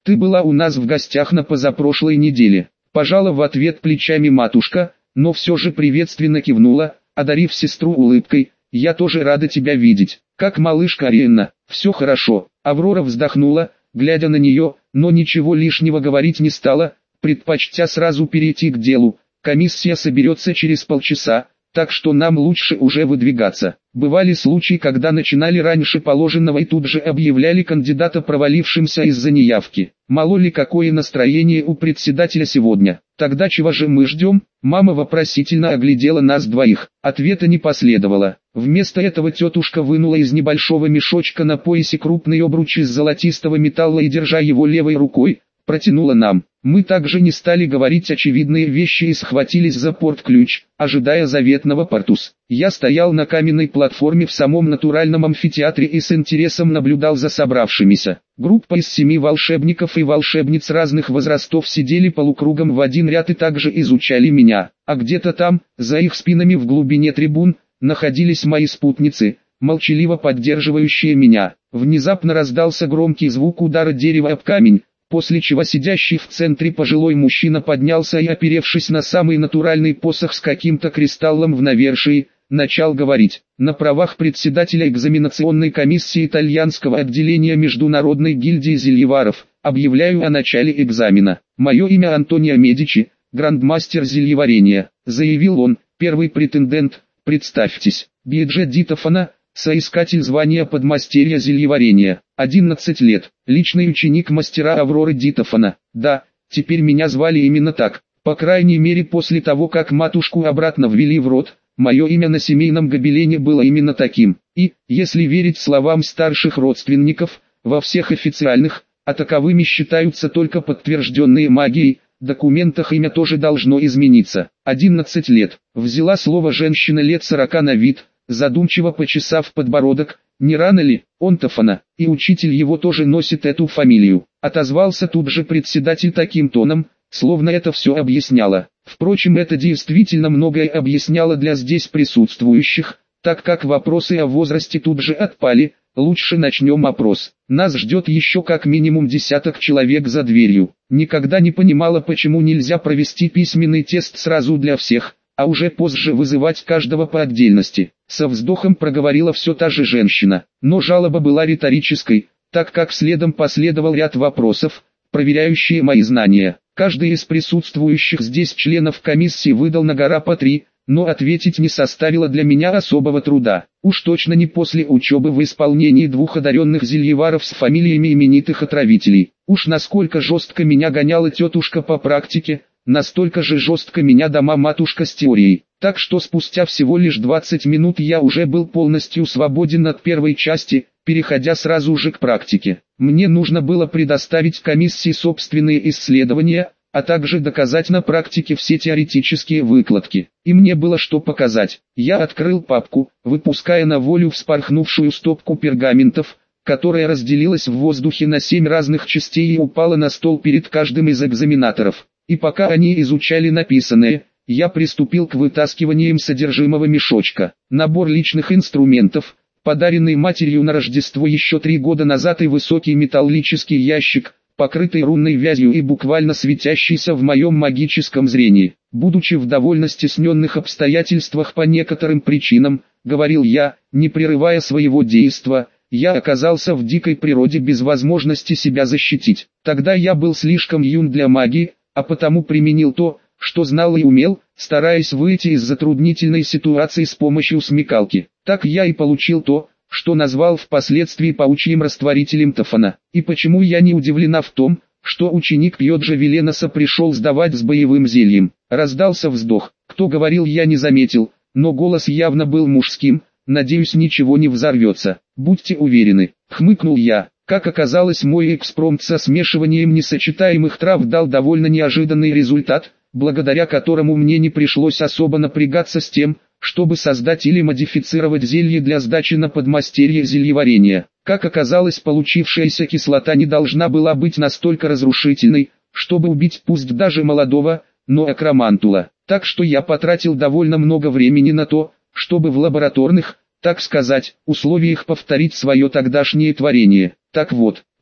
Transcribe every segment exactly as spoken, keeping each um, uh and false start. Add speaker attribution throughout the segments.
Speaker 1: Ты была у нас в гостях на позапрошлой неделе. Пожала в ответ плечами матушка, но все же приветственно кивнула, одарив сестру улыбкой. Я тоже рада тебя видеть. Как малышка Ариэнна, все хорошо. Аврора вздохнула, глядя на нее, но ничего лишнего говорить не стала, предпочтя сразу перейти к делу. Комиссия соберется через полчаса, так что нам лучше уже выдвигаться. Бывали случаи, когда начинали раньше положенного и тут же объявляли кандидата провалившимся из-за неявки. Мало ли какое настроение у председателя сегодня. Тогда чего же мы ждем? Мама вопросительно оглядела нас двоих. Ответа не последовало. Вместо этого тетушка вынула из небольшого мешочка на поясе крупный обруч из золотистого металла и, держа его левой рукой, протянула нам. Мы также не стали говорить очевидные вещи и схватились за порт-ключ, ожидая заветного портус. Я стоял на каменной платформе в самом натуральном амфитеатре и с интересом наблюдал за собравшимися. Группа из семи волшебников и волшебниц разных возрастов сидели полукругом в один ряд и также изучали меня, а где-то там, за их спинами в глубине трибун, находились мои спутницы, молчаливо поддерживающие меня. Внезапно раздался громкий звук удара дерева об камень, после чего сидящий в центре пожилой мужчина поднялся и, оперевшись на самый натуральный посох с каким-то кристаллом в навершии, начал говорить. На правах председателя экзаменационной комиссии итальянского отделения Международной гильдии зельеваров, объявляю о начале экзамена. Мое имя Антонио Медичи, грандмастер зельеварения, заявил он, первый претендент, представьтесь, Биджи Ди Тофано, соискатель звания подмастерья зельеварения, одиннадцать лет, личный ученик мастера Авроры Ди Тофано. Да, теперь меня звали именно так, по крайней мере после того, как матушку обратно ввели в род, мое имя на семейном гобелене было именно таким. И, если верить словам старших родственников, во всех официальных, а таковыми считаются только подтвержденные магией, документах имя тоже должно измениться. одиннадцать лет, взяла слово женщина лет сорока на вид, задумчиво почесав подбородок. Не рано ли, он Тофано, и учитель его тоже носит эту фамилию. Отозвался тут же председатель таким тоном, словно это все объясняло. Впрочем, это действительно многое объясняло для здесь присутствующих, так как вопросы о возрасте тут же отпали. Лучше начнем опрос. Нас ждет еще как минимум десяток человек за дверью. Никогда не понимала, почему нельзя провести письменный тест сразу для всех, а уже позже вызывать каждого по отдельности. Со вздохом проговорила все та же женщина, но жалоба была риторической, так как следом последовал ряд вопросов, проверяющие мои знания. Каждый из присутствующих здесь членов комиссии выдал на гора по три, но ответить не составило для меня особого труда. Уж точно не после учебы в исполнении двух одаренных зельеваров с фамилиями именитых отравителей. Уж насколько жестко меня гоняла тетушка по практике, настолько же жестко меня дома матушка с теорией. Так что спустя всего лишь двадцать минут я уже был полностью свободен от первой части, переходя сразу же к практике. Мне нужно было предоставить комиссии собственные исследования, а также доказать на практике все теоретические выкладки. И мне было что показать. Я открыл папку, выпуская на волю вспорхнувшую стопку пергаментов, которая разделилась в воздухе на семь разных частей и упала на стол перед каждым из экзаменаторов. И пока они изучали написанное, я приступил к вытаскиванию содержимого мешочка. Набор личных инструментов, подаренный матерью на Рождество еще три года назад, и высокий металлический ящик, покрытый рунной вязью и буквально светящийся в моем магическом зрении. Будучи в довольно стесненных обстоятельствах по некоторым причинам, говорил я, не прерывая своего действа, я оказался в дикой природе без возможности себя защитить. Тогда я был слишком юн для магии, а потому применил то, что знал и умел, стараясь выйти из затруднительной ситуации с помощью смекалки. Так я и получил то, что назвал впоследствии паучьим растворителем Тофано. И почему я не удивлена в том, что ученик Пьоджа Веленоса пришел сдавать с боевым зельем. Раздался вздох. Кто говорил, я не заметил, но голос явно был мужским. Надеюсь, ничего не взорвется. Будьте уверены, хмыкнул я. Как оказалось, мой экспромт со смешиванием несочетаемых трав дал довольно неожиданный результат, благодаря которому мне не пришлось особо напрягаться с тем, чтобы создать или модифицировать зелье для сдачи на подмастерье зельеварения. Как оказалось, получившаяся кислота не должна была быть настолько разрушительной, чтобы убить пусть даже молодого, но акромантула. Так что я потратил довольно много времени на то, чтобы в лабораторных, так сказать, условиях повторить свое тогдашнее творение. Так вот,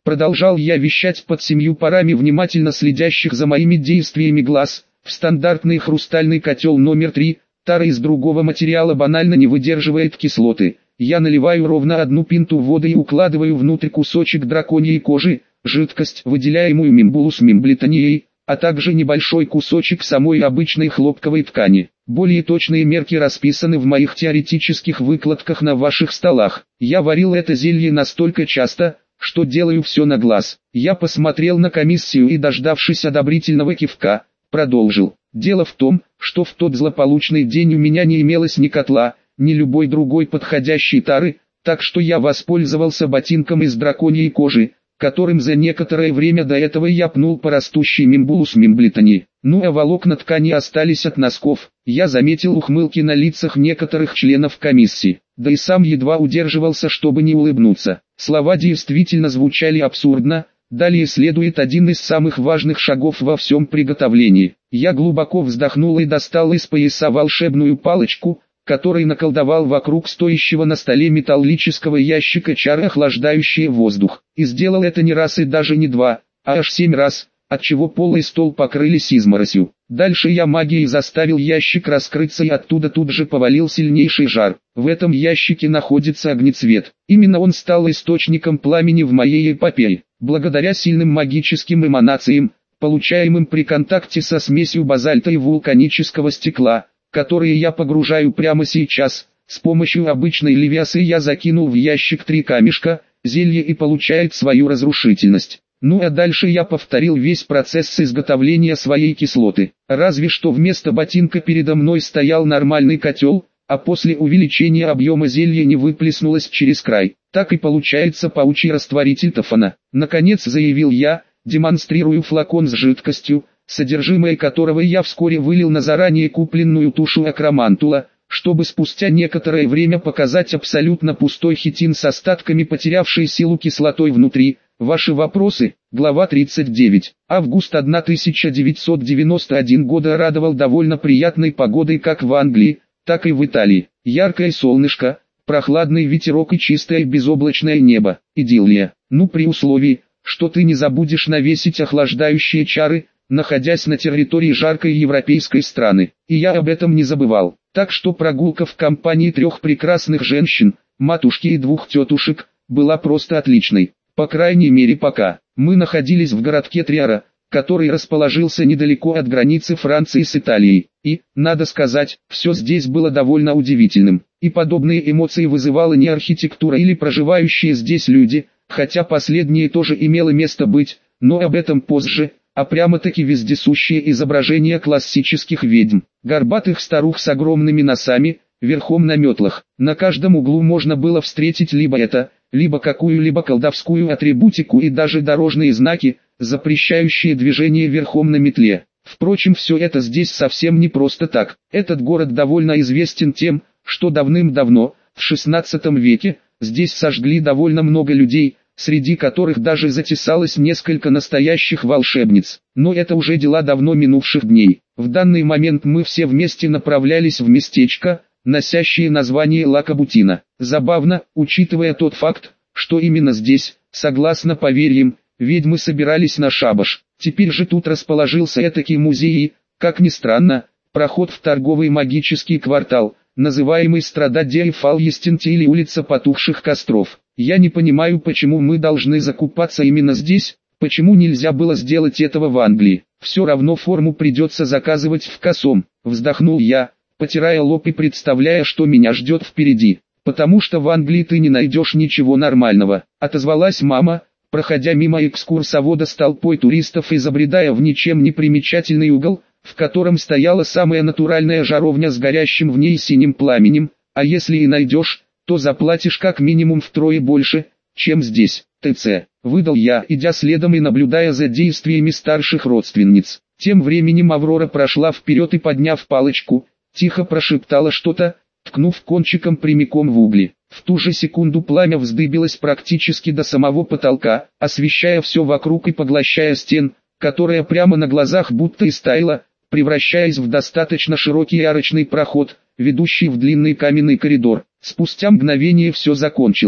Speaker 1: Продолжал я вещать под семью парами внимательно следящих за моими действиями глаз. В стандартный хрустальный котел номер три, тара из другого материала банально не выдерживает кислоты. Я наливаю ровно одну пинту воды и укладываю внутрь кусочек драконьей кожи, жидкость, выделяемую мимбулус мимблетанией, а также небольшой кусочек самой обычной хлопковой ткани. Более точные мерки расписаны в моих теоретических выкладках на ваших столах. Я варил это зелье настолько часто, что делаю все на глаз. Я посмотрел на комиссию и, дождавшись одобрительного кивка, продолжил. Дело в том, что в тот злополучный день у меня не имелось ни котла, ни любой другой подходящей тары, так что я воспользовался ботинком из драконьей кожи, которым за некоторое время до этого я пнул по растущей мимбулус мимблетани. Ну а волокна ткани остались от носков. Я заметил ухмылки на лицах некоторых членов комиссии, да и сам едва удерживался, чтобы не улыбнуться. Слова действительно звучали абсурдно. Далее следует один из самых важных шагов во всем приготовлении. Я глубоко вздохнул и достал из пояса волшебную палочку, который наколдовал вокруг стоящего на столе металлического ящика чары, охлаждающие воздух. И сделал это не раз и даже не два, а аж семь раз, отчего пол и стол покрылись изморосью. Дальше я магией заставил ящик раскрыться, и оттуда тут же повалил сильнейший жар. В этом ящике находится огнецвет. Именно он стал источником пламени в моей эпопее. Благодаря сильным магическим эманациям, получаемым при контакте со смесью базальта и вулканического стекла, которые я погружаю прямо сейчас, с помощью обычной левиасы я закинул в ящик три камешка, зелье и получает свою разрушительность. Ну а дальше я повторил весь процесс изготовления своей кислоты. Разве что вместо ботинка передо мной стоял нормальный котел, а после увеличения объема зелья не выплеснулось через край. Так и получается паучий растворитель тофана. Наконец заявил я, демонстрирую флакон с жидкостью, содержимое которого я вскоре вылил на заранее купленную тушу акромантула, чтобы спустя некоторое время показать абсолютно пустой хитин с остатками потерявшей силу кислотой внутри. Ваши вопросы? Глава тридцать девять. Август тысяча девятьсот девяносто первого года радовал довольно приятной погодой как в Англии, так и в Италии. Яркое солнышко, прохладный ветерок и чистое безоблачное небо. Идиллия. Ну, при условии, что ты не забудешь навесить охлаждающие чары, находясь на территории жаркой европейской страны. И я об этом не забывал. Так что прогулка в компании трех прекрасных женщин, матушки и двух тетушек, была просто отличной. По крайней мере пока. Мы находились в городке Триара, который расположился недалеко от границы Франции с Италией. И, надо сказать, все здесь было довольно удивительным. И подобные эмоции вызывала не архитектура или проживающие здесь люди, хотя последнее тоже имело место быть, но об этом позже, а прямо-таки вездесущие изображения классических ведьм, горбатых старух с огромными носами, верхом на метлах. На каждом углу можно было встретить либо это, либо какую-либо колдовскую атрибутику и даже дорожные знаки, запрещающие движение верхом на метле. Впрочем, все это здесь совсем не просто так. Этот город довольно известен тем, что давным-давно, в шестнадцатом веке, здесь сожгли довольно много людей, среди которых даже затесалось несколько настоящих волшебниц. Но это уже дела давно минувших дней. В данный момент мы все вместе направлялись в местечко, носящее название Ла-Кабутино. Забавно, учитывая тот факт, что именно здесь, согласно поверьям, ведьмы собирались на шабаш. Теперь же тут расположился этакий музей и, как ни странно, проход в торговый магический квартал, называемый Стрададия Фалъестинти или улица потухших костров. Я не понимаю, почему мы должны закупаться именно здесь, почему нельзя было сделать этого в Англии. Все равно форму придется заказывать в Косом. Вздохнул я, потирая лоб и представляя, что меня ждет впереди. Потому что в Англии ты не найдешь ничего нормального. Отозвалась мама, проходя мимо экскурсовода с толпой туристов и забредая в ничем не примечательный угол, в котором стояла самая натуральная жаровня с горящим в ней синим пламенем, а если и найдешь, то заплатишь как минимум втрое больше, чем здесь. ТЦ, выдал я, идя следом и наблюдая за действиями старших родственниц. Тем временем Аврора прошла вперед и, подняв палочку, тихо прошептала что-то, ткнув кончиком прямиком в угли. В ту же секунду пламя вздыбилось практически до самого потолка, освещая все вокруг и поглощая стен, которая прямо на глазах будто истаяла, превращаясь в достаточно широкий арочный проход, ведущий в длинный каменный коридор. Спустя мгновение все закончилось.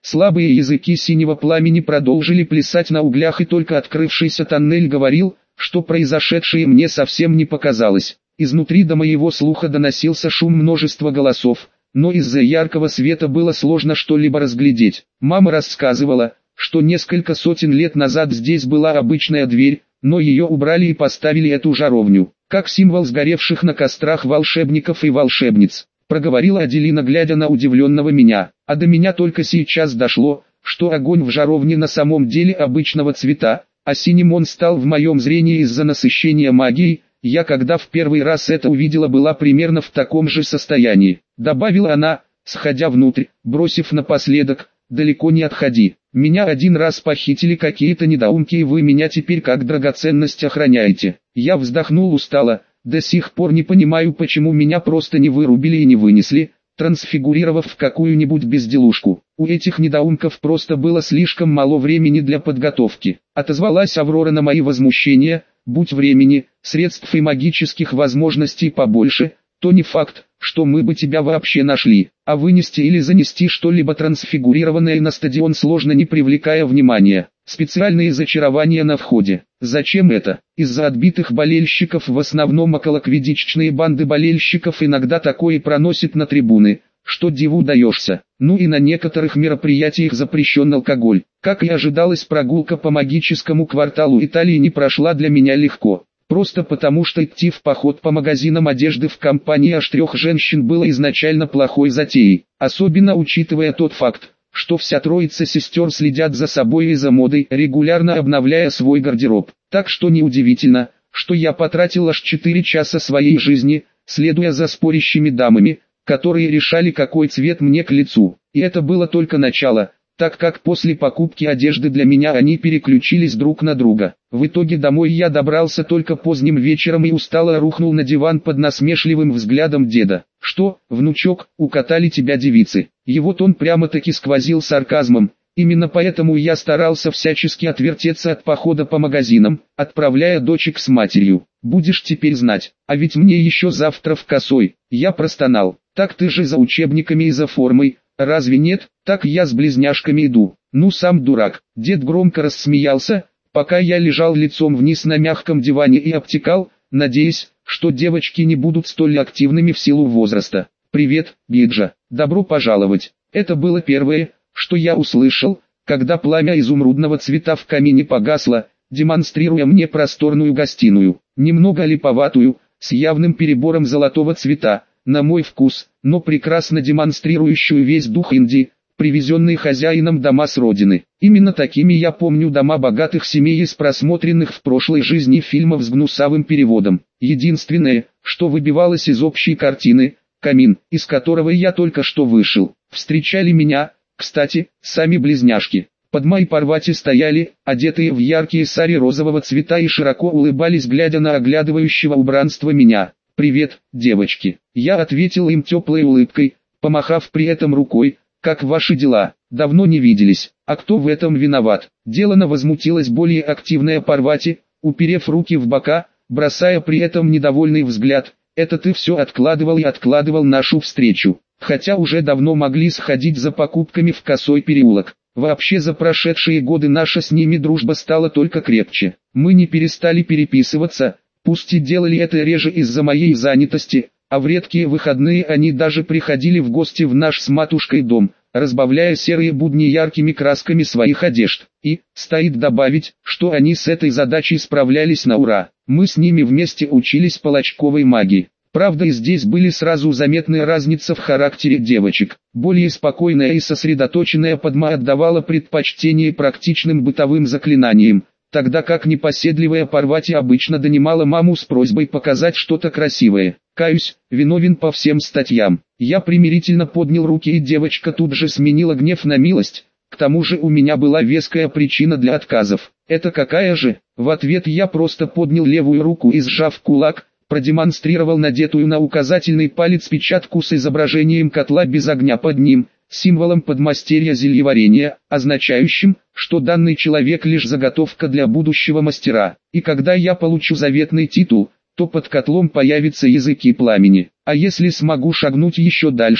Speaker 1: Слабые языки синего пламени продолжили плясать на углях, и только открывшийся тоннель говорил, что произошедшее мне совсем не показалось. Изнутри до моего слуха доносился шум множества голосов, но из-за яркого света было сложно что-либо разглядеть. Мама рассказывала, что несколько сотен лет назад здесь была обычная дверь, но ее убрали и поставили эту жаровню, как символ сгоревших на кострах волшебников и волшебниц. Проговорила Аделина, глядя на удивленного меня. А до меня только сейчас дошло, что огонь в жаровне на самом деле обычного цвета, а синим он стал в моем зрении из-за насыщения магией. Я, когда в первый раз это увидела, была примерно в таком же состоянии, добавила она, сходя внутрь, бросив напоследок: далеко не отходи. Меня один раз похитили какие-то недоумки, и вы меня теперь как драгоценность охраняете. Я вздохнул устало, до сих пор не понимаю, почему меня просто не вырубили и не вынесли, трансфигурировав в какую-нибудь безделушку. У этих недоумков просто было слишком мало времени для подготовки. Отозвалась Аврора на мои возмущения: будь времени, средств и магических возможностей побольше, то не факт, что мы бы тебя вообще нашли. А вынести или занести что-либо трансфигурированное на стадион сложно, не привлекая внимания. Специальные зачарования на входе. Зачем это? Из-за отбитых болельщиков, в основном околоквиддичные банды болельщиков, иногда такое проносит на трибуны, что диву даешься. Ну и на некоторых мероприятиях запрещен алкоголь. Как и ожидалось, прогулка по магическому кварталу Италии не прошла для меня легко. Просто потому, что идти в поход по магазинам одежды в компании аж трех женщин было изначально плохой затеей. Особенно учитывая тот факт, что вся троица сестер следят за собой и за модой, регулярно обновляя свой гардероб. Так что неудивительно, что я потратил аж четыре часа своей жизни, следуя за спорящими дамами, которые решали, какой цвет мне к лицу. И это было только начало, так как после покупки одежды для меня они переключились друг на друга. В итоге домой я добрался только поздним вечером и устало рухнул на диван под насмешливым взглядом деда. «Что, внучок, укатали тебя девицы?» Его тон прямо-таки сквозил сарказмом. Именно поэтому я старался всячески отвертеться от похода по магазинам, отправляя дочек с матерью. «Будешь теперь знать, а ведь мне еще завтра в Косой». Я простонал: «Так ты же за учебниками и за формой, разве нет? Так я с близняшками иду». «Ну сам дурак». Дед громко рассмеялся, пока я лежал лицом вниз на мягком диване и обтекал, надеясь, что девочки не будут столь активными в силу возраста. «Привет, Биджа, добро пожаловать». Это было первое, что я услышал, когда пламя изумрудного цвета в камине погасло, демонстрируя мне просторную гостиную, немного липоватую, с явным перебором золотого цвета, на мой вкус, но прекрасно демонстрирующую весь дух Индии, привезенный хозяином дома с родины. Именно такими я помню дома богатых семей из просмотренных в прошлой жизни фильмов с гнусавым переводом. Единственное, что выбивалось из общей картины, камин, из которого я только что вышел. Встречали меня, кстати, сами близняшки. Падма и Парвати стояли, одетые в яркие сари розового цвета, и широко улыбались, глядя на оглядывающего убранства меня. «Привет, девочки». Я ответил им теплой улыбкой, помахав при этом рукой. «Как ваши дела? Давно не виделись. А кто в этом виноват?» Делано возмутилась более активная Парвати, уперев руки в бока, бросая при этом недовольный взгляд. «Это ты все откладывал и откладывал нашу встречу, хотя уже давно могли сходить за покупками в Косой переулок. Вообще за прошедшие годы наша с ними дружба стала только крепче. Мы не перестали переписываться, пусть и делали это реже из-за моей занятости, а в редкие выходные они даже приходили в гости в наш с матушкой дом, разбавляя серые будни яркими красками своих одежд. И, стоит добавить, что они с этой задачей справлялись на ура. Мы с ними вместе учились палачковой магии. Правда, и здесь были сразу заметны разница в характере девочек. Более спокойная и сосредоточенная Падма отдавала предпочтение практичным бытовым заклинаниям, тогда как непоседливая Парвати обычно донимала маму с просьбой показать что-то красивое. Каюсь, виновен по всем статьям. Я примирительно поднял руки, и девочка тут же сменила гнев на милость. К тому же у меня была веская причина для отказов. «Это какая же?» В ответ я просто поднял левую руку и, сжав кулак, продемонстрировал надетую на указательный палец печатку с изображением котла без огня под ним, символом подмастерья зельеварения, означающим, что данный человек лишь заготовка для будущего мастера. И когда я получу заветный титул, то под котлом появятся языки пламени. А если смогу шагнуть еще дальше,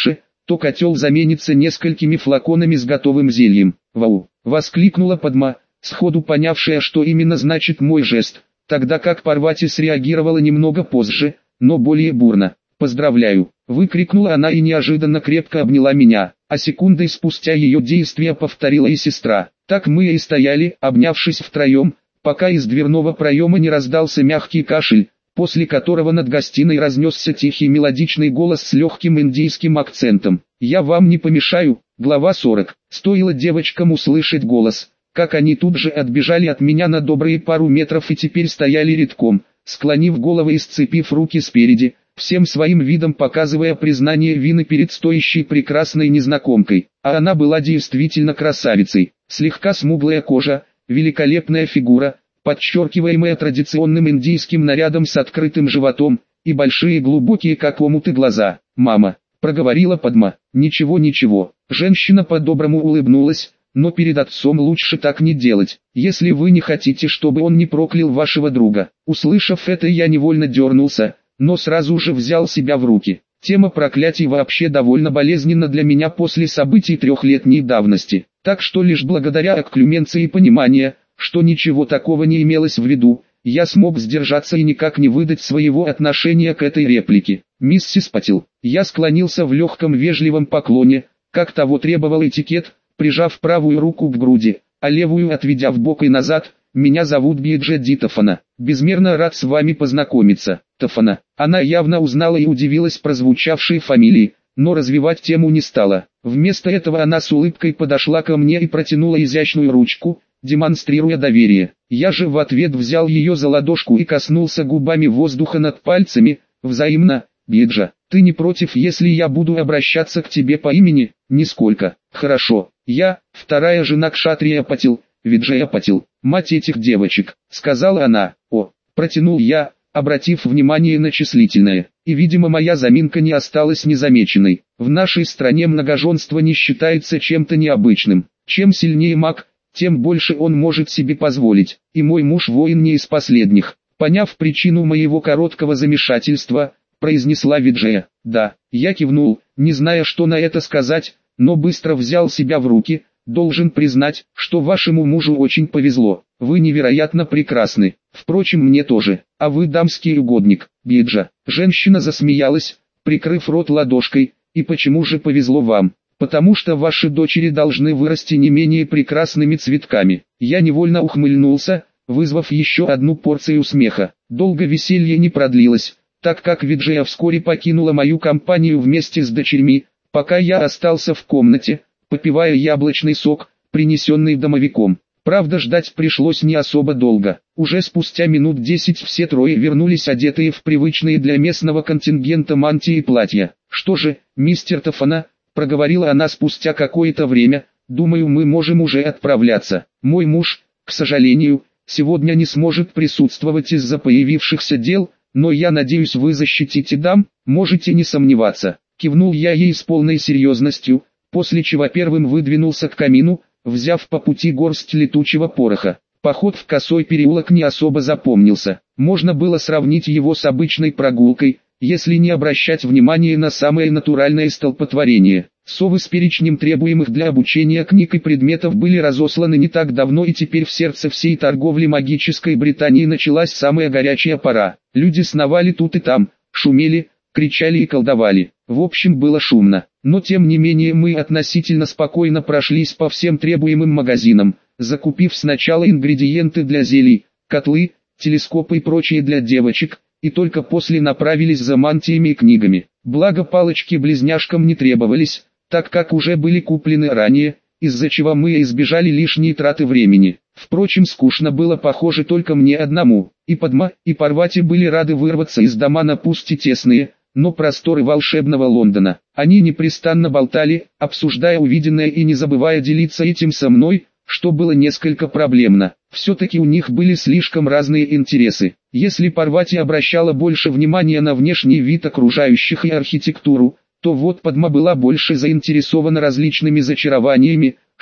Speaker 1: то котел заменится несколькими флаконами с готовым зельем. «Вау!» — воскликнула Падма, сходу понявшая, что именно значит мой жест, тогда как Парвати среагировала немного позже, но более бурно. «Поздравляю!» — выкрикнула она и неожиданно крепко обняла меня, а секундой спустя ее действия повторила и сестра. Так мы и стояли, обнявшись втроем, пока из дверного проема не раздался мягкий кашель, после которого над гостиной разнесся тихий мелодичный голос с легким индийским акцентом. «Я вам не помешаю». Глава сорок. Стоило девочкам услышать голос, как они тут же отбежали от меня на добрые пару метров и теперь стояли редком, склонив головы и сцепив руки спереди, всем своим видом показывая признание вины перед стоящей прекрасной незнакомкой. А она была действительно красавицей. Слегка смуглая кожа, великолепная фигура, подчеркиваемая традиционным индийским нарядом с открытым животом, и большие глубокие как омуты глаза. «Мама», — проговорила Падма. «Ничего, ничего». Женщина по-доброму улыбнулась, но перед отцом лучше так не делать, если вы не хотите, чтобы он не проклял вашего друга. Услышав это, я невольно дернулся, но сразу же взял себя в руки. Тема проклятий вообще довольно болезненна для меня после событий трехлетней давности, так что лишь благодаря окклюменции и пониманию, что ничего такого не имелось в виду, я смог сдержаться и никак не выдать своего отношения к этой реплике. «Миссис Патил». Я склонился в легком вежливом поклоне, как того требовал этикет, прижав правую руку к груди, а левую отведя в бок и назад. «Меня зовут Биджеди Тафана. Безмерно рад с вами познакомиться». Тафана. Она явно узнала и удивилась прозвучавшей фамилии, но развивать тему не стала. Вместо этого она с улыбкой подошла ко мне и протянула изящную ручку, демонстрируя доверие. Я же в ответ взял ее за ладошку и коснулся губами воздуха над пальцами. «Взаимно, Биджа. Ты не против, если я буду обращаться к тебе по имени?» «Нисколько». «Хорошо. Я, вторая жена Кшатрия Патил, Виджая Патил, мать этих девочек», — сказала она. «О», — протянул я, обратив внимание на числительное, и, видимо, моя заминка не осталась незамеченной. В нашей стране многоженство не считается чем-то необычным. Чем сильнее маг, тем больше он может себе позволить, и мой муж воин не из последних. Поняв причину моего короткого замешательства, произнесла Виджая. «Да», я кивнул, не зная, что на это сказать, но быстро взял себя в руки. «Должен признать, что вашему мужу очень повезло. Вы невероятно прекрасны. Впрочем, мне тоже. А вы дамский угодник, Биджа». Женщина засмеялась, прикрыв рот ладошкой. «И почему же повезло вам?» «Потому что ваши дочери должны вырасти не менее прекрасными цветками». Я невольно ухмыльнулся, вызвав еще одну порцию смеха. Долго веселье не продлилось, так как Виджая вскоре покинула мою компанию вместе с дочерьми, пока я остался в комнате, попивая яблочный сок, принесенный домовиком. Правда, ждать пришлось не особо долго. Уже спустя минут десять все трое вернулись одетые в привычные для местного контингента мантии и платья. «Что же, мистер Тафана», — проговорила она спустя какое-то время, — «думаю, мы можем уже отправляться. Мой муж, к сожалению, сегодня не сможет присутствовать из-за появившихся дел, но я надеюсь, вы защитите дам, можете не сомневаться». Кивнул я ей с полной серьезностью, после чего первым выдвинулся к камину, взяв по пути горсть летучего пороха. Поход в косой переулок не особо запомнился. Можно было сравнить его с обычной прогулкой, если не обращать внимания на самое натуральное столпотворение. Совы с перечнем требуемых для обучения книг и предметов были разосланы не так давно, и теперь в сердце всей торговли магической Британии началась самая горячая пора. Люди сновали тут и там, шумели, кричали и колдовали. В общем, было шумно, но тем не менее мы относительно спокойно прошлись по всем требуемым магазинам, закупив сначала ингредиенты для зелий, котлы, телескопы и прочее для девочек, и только после направились за мантиями и книгами. Благо палочки-близняшкам не требовались, так как уже были куплены ранее, из-за чего мы избежали лишней траты времени. Впрочем, скучно было, похоже, только мне одному. И Падма, и Парвати были рады вырваться из дома на пусть и тесные, но просторы волшебного Лондона. Они непрестанно болтали, обсуждая увиденное и не забывая делиться этим со мной, что было несколько проблемно. Все-таки у них были слишком разные интересы. Если Парвати обращала больше внимания на внешний вид окружающих и архитектуру, то вот Падма была больше заинтересована различными зачарованиями,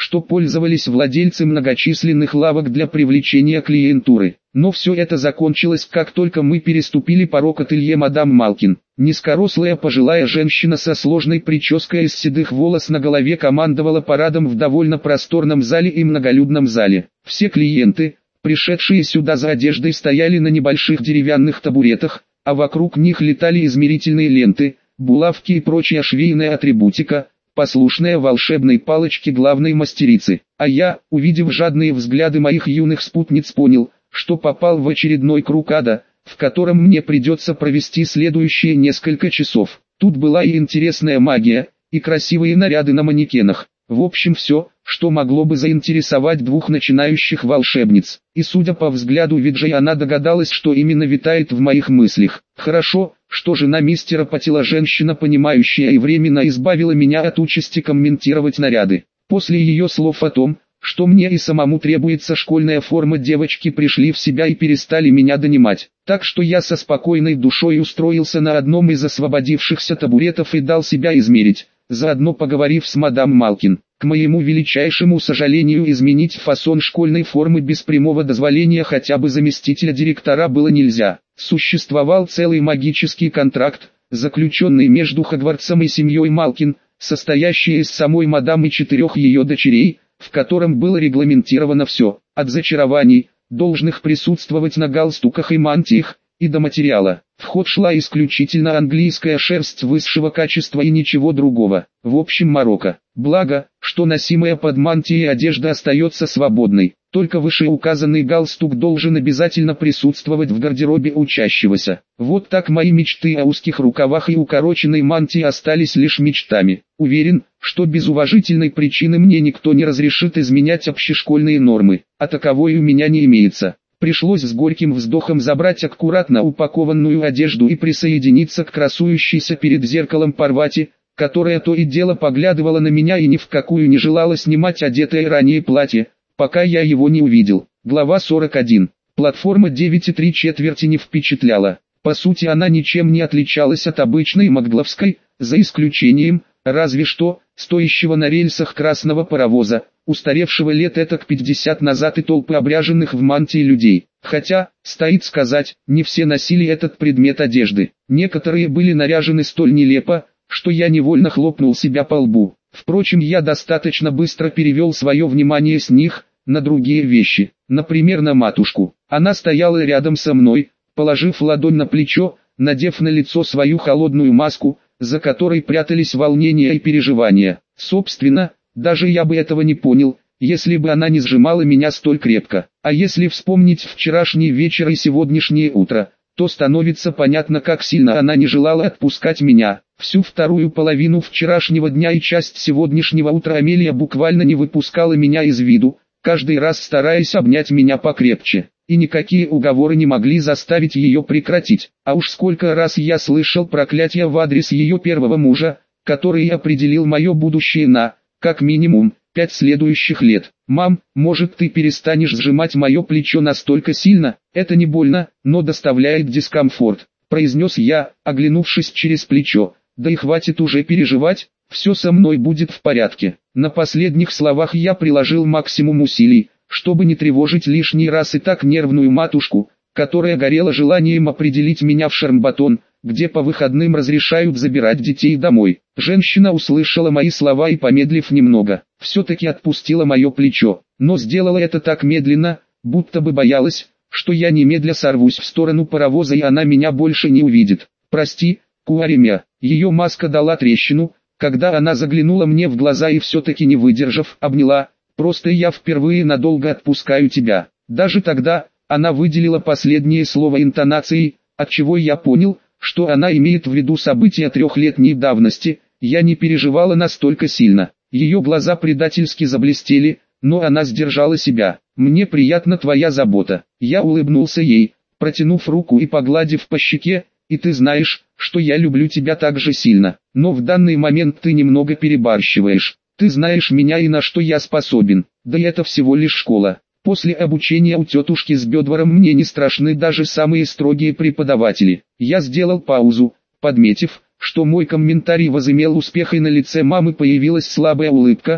Speaker 1: что пользовались владельцы многочисленных лавок для привлечения клиентуры. Но все это закончилось, как только мы переступили порог ателье мадам Малкин. Низкорослая пожилая женщина со сложной прической из седых волос на голове командовала парадом в довольно просторном зале и многолюдном зале. Все клиенты, пришедшие сюда за одеждой, стояли на небольших деревянных табуретах, а вокруг них летали измерительные ленты, булавки и прочая швейная атрибутика, послушная волшебной палочке главной мастерицы. А я, увидев жадные взгляды моих юных спутниц, понял, что попал в очередной круг ада, в котором мне придется провести следующие несколько часов. Тут была и интересная магия, и красивые наряды на манекенах. В общем, все, что могло бы заинтересовать двух начинающих волшебниц. И судя по взгляду Виджей, она догадалась, что именно витает в моих мыслях. Хорошо, что жена мистера Патила, женщина понимающая, и временно избавила меня от участи комментировать наряды. После ее слов о том, что мне и самому требуется школьная форма, девочки пришли в себя и перестали меня донимать. Так что я со спокойной душой устроился на одном из освободившихся табуретов и дал себя измерить, заодно поговорив с мадам Малкин. К моему величайшему сожалению, изменить фасон школьной формы без прямого дозволения хотя бы заместителя директора было нельзя. Существовал целый магический контракт, заключенный между Хогвартсом и семьей Малкин, состоящий из самой мадам и четырех ее дочерей, в котором было регламентировано все, от зачарований, должных присутствовать на галстуках и мантиях, и до материала. В ход шла исключительно английская шерсть высшего качества и ничего другого. В общем, Марокко. Благо, что носимая под мантией одежда остается свободной. Только вышеуказанный галстук должен обязательно присутствовать в гардеробе учащегося. Вот так мои мечты о узких рукавах и укороченной мантии остались лишь мечтами. Уверен, что без уважительной причины мне никто не разрешит изменять общешкольные нормы, а таковой у меня не имеется. Пришлось с горьким вздохом забрать аккуратно упакованную одежду и присоединиться к красующейся перед зеркалом Парвати, которая то и дело поглядывала на меня и ни в какую не желала снимать одетое ранее платье, пока я его не увидел. Глава сорок один. Платформа девять и три четверти не впечатляла. По сути, она ничем не отличалась от обычной магловской, за исключением, разве что, стоящего на рельсах красного паровоза, устаревшего лет этак пятьдесят назад, и толпы обряженных в мантии людей. Хотя, стоит сказать, не все носили этот предмет одежды. Некоторые были наряжены столь нелепо, что я невольно хлопнул себя по лбу. Впрочем, я достаточно быстро перевел свое внимание с них на другие вещи, например, на матушку. Она стояла рядом со мной, положив ладонь на плечо, надев на лицо свою холодную маску, за которой прятались волнения и переживания. Собственно, даже я бы этого не понял, если бы она не сжимала меня столь крепко. А если вспомнить вчерашний вечер и сегодняшнее утро, то становится понятно, как сильно она не желала отпускать меня. Всю вторую половину вчерашнего дня и часть сегодняшнего утра Амелия буквально не выпускала меня из виду, каждый раз стараясь обнять меня покрепче. И никакие уговоры не могли заставить ее прекратить. А уж сколько раз я слышал проклятия в адрес ее первого мужа, который определил мое будущее на, как минимум, пять следующих лет. «Мам, может, ты перестанешь сжимать мое плечо настолько сильно? Это не больно, но доставляет дискомфорт», — произнес я, оглянувшись через плечо. «Да и хватит уже переживать, все со мной будет в порядке». На последних словах я приложил максимум усилий, чтобы не тревожить лишний раз и так нервную матушку, которая горела желанием определить меня в Шармбатон, где по выходным разрешают забирать детей домой. Женщина услышала мои слова и, помедлив немного, все-таки отпустила мое плечо, но сделала это так медленно, будто бы боялась, что я немедля сорвусь в сторону паровоза и она меня больше не увидит. «Прости, Куаремя». Ее маска дала трещину, когда она заглянула мне в глаза и, все-таки не выдержав, обняла. «Просто я впервые надолго отпускаю тебя». Даже тогда она выделила последнее слово интонацией, отчего я понял, что она имеет в виду события трехлетней давности. Я не переживала настолько сильно. Ее глаза предательски заблестели, но она сдержала себя. «Мне приятна твоя забота». Я улыбнулся ей, протянув руку и погладив по щеке. «И ты знаешь, что я люблю тебя так же сильно, но в данный момент ты немного перебарщиваешь. Ты знаешь меня и на что я способен, да и это всего лишь школа. После обучения у тетушки с Бедвором мне не страшны даже самые строгие преподаватели». Я сделал паузу, подметив, что мой комментарий возымел успех, и на лице мамы появилась слабая улыбка. «К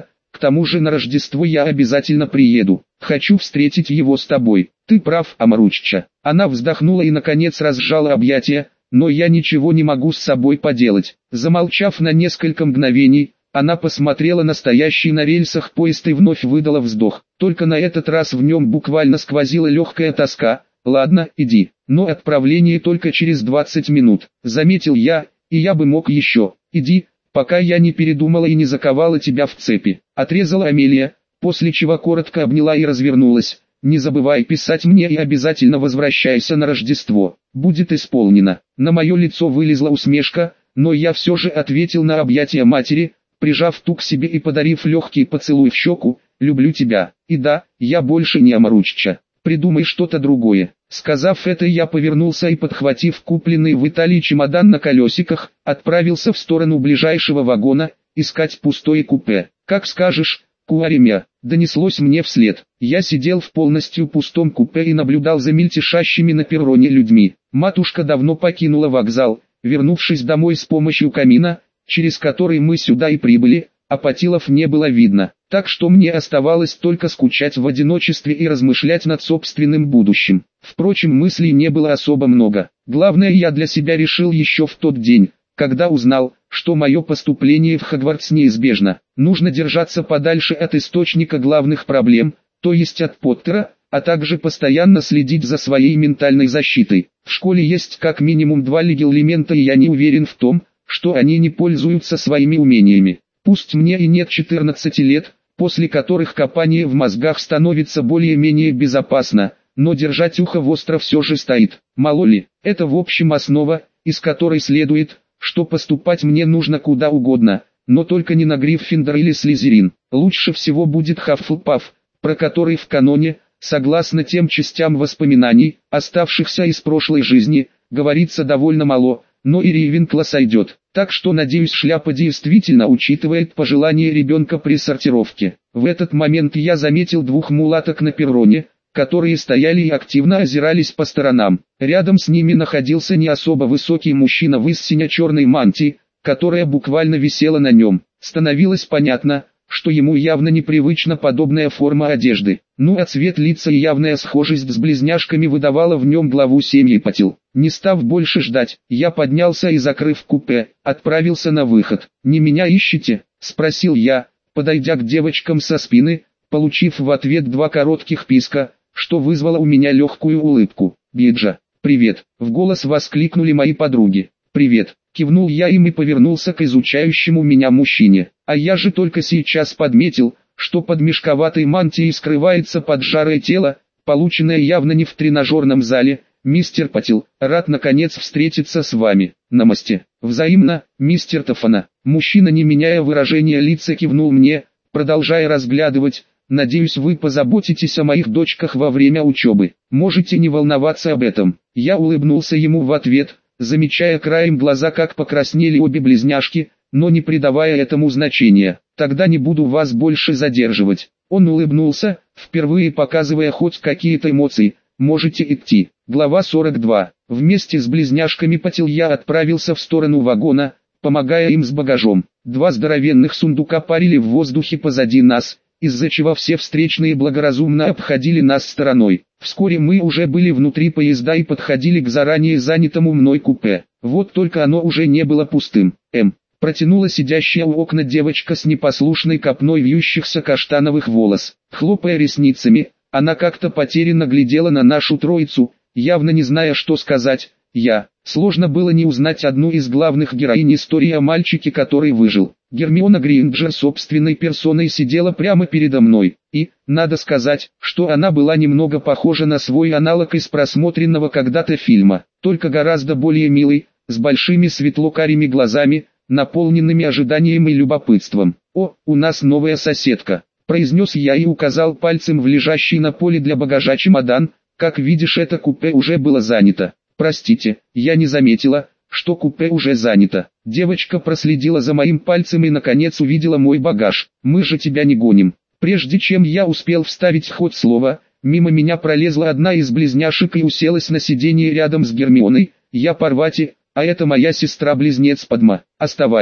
Speaker 1: тому же на Рождество я обязательно приеду. Хочу встретить его с тобой. Ты прав, Амаручча. Она вздохнула и наконец разжала объятия, но я ничего не могу с собой поделать. Замолчав на несколько мгновений, она посмотрела на стоящий на рельсах поезд и вновь выдала вздох. Только на этот раз в нем буквально сквозила легкая тоска. «Ладно, иди, но отправление только через двадцать минут», — заметил я, и я бы мог еще. «Иди, пока я не передумала и не заковала тебя в цепи», — отрезала Амелия, после чего коротко обняла и развернулась. «Не забывай писать мне и обязательно возвращайся на Рождество. Будет исполнено». На мое лицо вылезла усмешка, но я все же ответил на объятия матери, прижав ту к себе и подарив легкий поцелуй в щеку. «Люблю тебя, и да, я больше не Амаручча. Придумай что-то другое». Сказав это, я повернулся и, подхватив купленный в Италии чемодан на колесиках, отправился в сторону ближайшего вагона, искать пустое купе. «Как скажешь, Куаремя», — донеслось мне вслед. Я сидел в полностью пустом купе и наблюдал за мельтешащими на перроне людьми. Матушка давно покинула вокзал, вернувшись домой с помощью камина, через который мы сюда и прибыли, а Патилов не было видно, так что мне оставалось только скучать в одиночестве и размышлять над собственным будущим. Впрочем, мыслей не было особо много. Главное, я для себя решил еще в тот день, когда узнал, что мое поступление в Хогвартс неизбежно. Нужно держаться подальше от источника главных проблем, то есть от Поттера, а также постоянно следить за своей ментальной защитой. В школе есть как минимум два легиэлемента, и я не уверен в том, что они не пользуются своими умениями. Пусть мне и нет четырнадцати лет, после которых копание в мозгах становится более-менее безопасно, но держать ухо востро все же стоит. Мало ли, это в общем основа, из которой следует, что поступать мне нужно куда угодно, но только не на Гриффиндор или Слизерин. Лучше всего будет Хаффлпаф, про который в каноне, согласно тем частям воспоминаний, оставшихся из прошлой жизни, говорится довольно мало, но и Рейвенкло сойдет. Так что, надеюсь, шляпа действительно учитывает пожелания ребенка при сортировке. В этот момент я заметил двух мулаток на перроне, которые стояли и активно озирались по сторонам. Рядом с ними находился не особо высокий мужчина в сине-черной мантии, которая буквально висела на нем. Становилось понятно, что ему явно непривычна подобная форма одежды. Ну а цвет лица и явная схожесть с близняшками выдавала в нем главу семьи Патил. Не став больше ждать, я поднялся и, закрыв купе, отправился на выход. «Не меня ищете?» – спросил я, подойдя к девочкам со спины, получив в ответ два коротких писка, что вызвало у меня легкую улыбку. «Биджа, привет!» – в голос воскликнули мои подруги. «Привет!» – кивнул я им и повернулся к изучающему меня мужчине. А я же только сейчас подметил, что под мешковатой мантией скрывается поджарое тело, полученное явно не в тренажерном зале. «Мистер Патил, рад наконец встретиться с вами. Намасте». «Взаимно, мистер Тофана». Мужчина, не меняя выражения лица, кивнул мне, продолжая разглядывать. «Надеюсь, вы позаботитесь о моих дочках во время учебы. Можете не волноваться об этом». Я улыбнулся ему в ответ, замечая краем глаза, как покраснели обе близняшки, но не придавая этому значения. «Тогда не буду вас больше задерживать». Он улыбнулся, впервые показывая хоть какие-то эмоции. «Можете идти». Глава сорок два. Вместе с близняшками Патил я отправился в сторону вагона, помогая им с багажом. Два здоровенных сундука парили в воздухе позади нас, из-за чего все встречные благоразумно обходили нас стороной. Вскоре мы уже были внутри поезда и подходили к заранее занятому мной купе. Вот только оно уже не было пустым. М. Протянула сидящая у окна девочка с непослушной копной вьющихся каштановых волос. Хлопая ресницами, она как-то потерянно глядела на нашу троицу, явно не зная, что сказать. Я. Сложно было не узнать одну из главных героинь истории о мальчике, который выжил. Гермиона Грейнджер собственной персоной сидела прямо передо мной, и, надо сказать, что она была немного похожа на свой аналог из просмотренного когда-то фильма, только гораздо более милой, с большими светло-карими глазами, наполненными ожиданием и любопытством. «О, у нас новая соседка», — произнес я и указал пальцем в лежащий на поле для багажа чемодан. «Как видишь, это купе уже было занято». «Простите, я не заметила, что купе уже занято». Девочка проследила за моим пальцем и наконец увидела мой багаж. «Мы же тебя не гоним». Прежде чем я успел вставить хоть слово, мимо меня пролезла одна из близняшек и уселась на сиденье рядом с Гермионой. «Я Парвати, а это моя сестра-близнец Падма. Оставайся».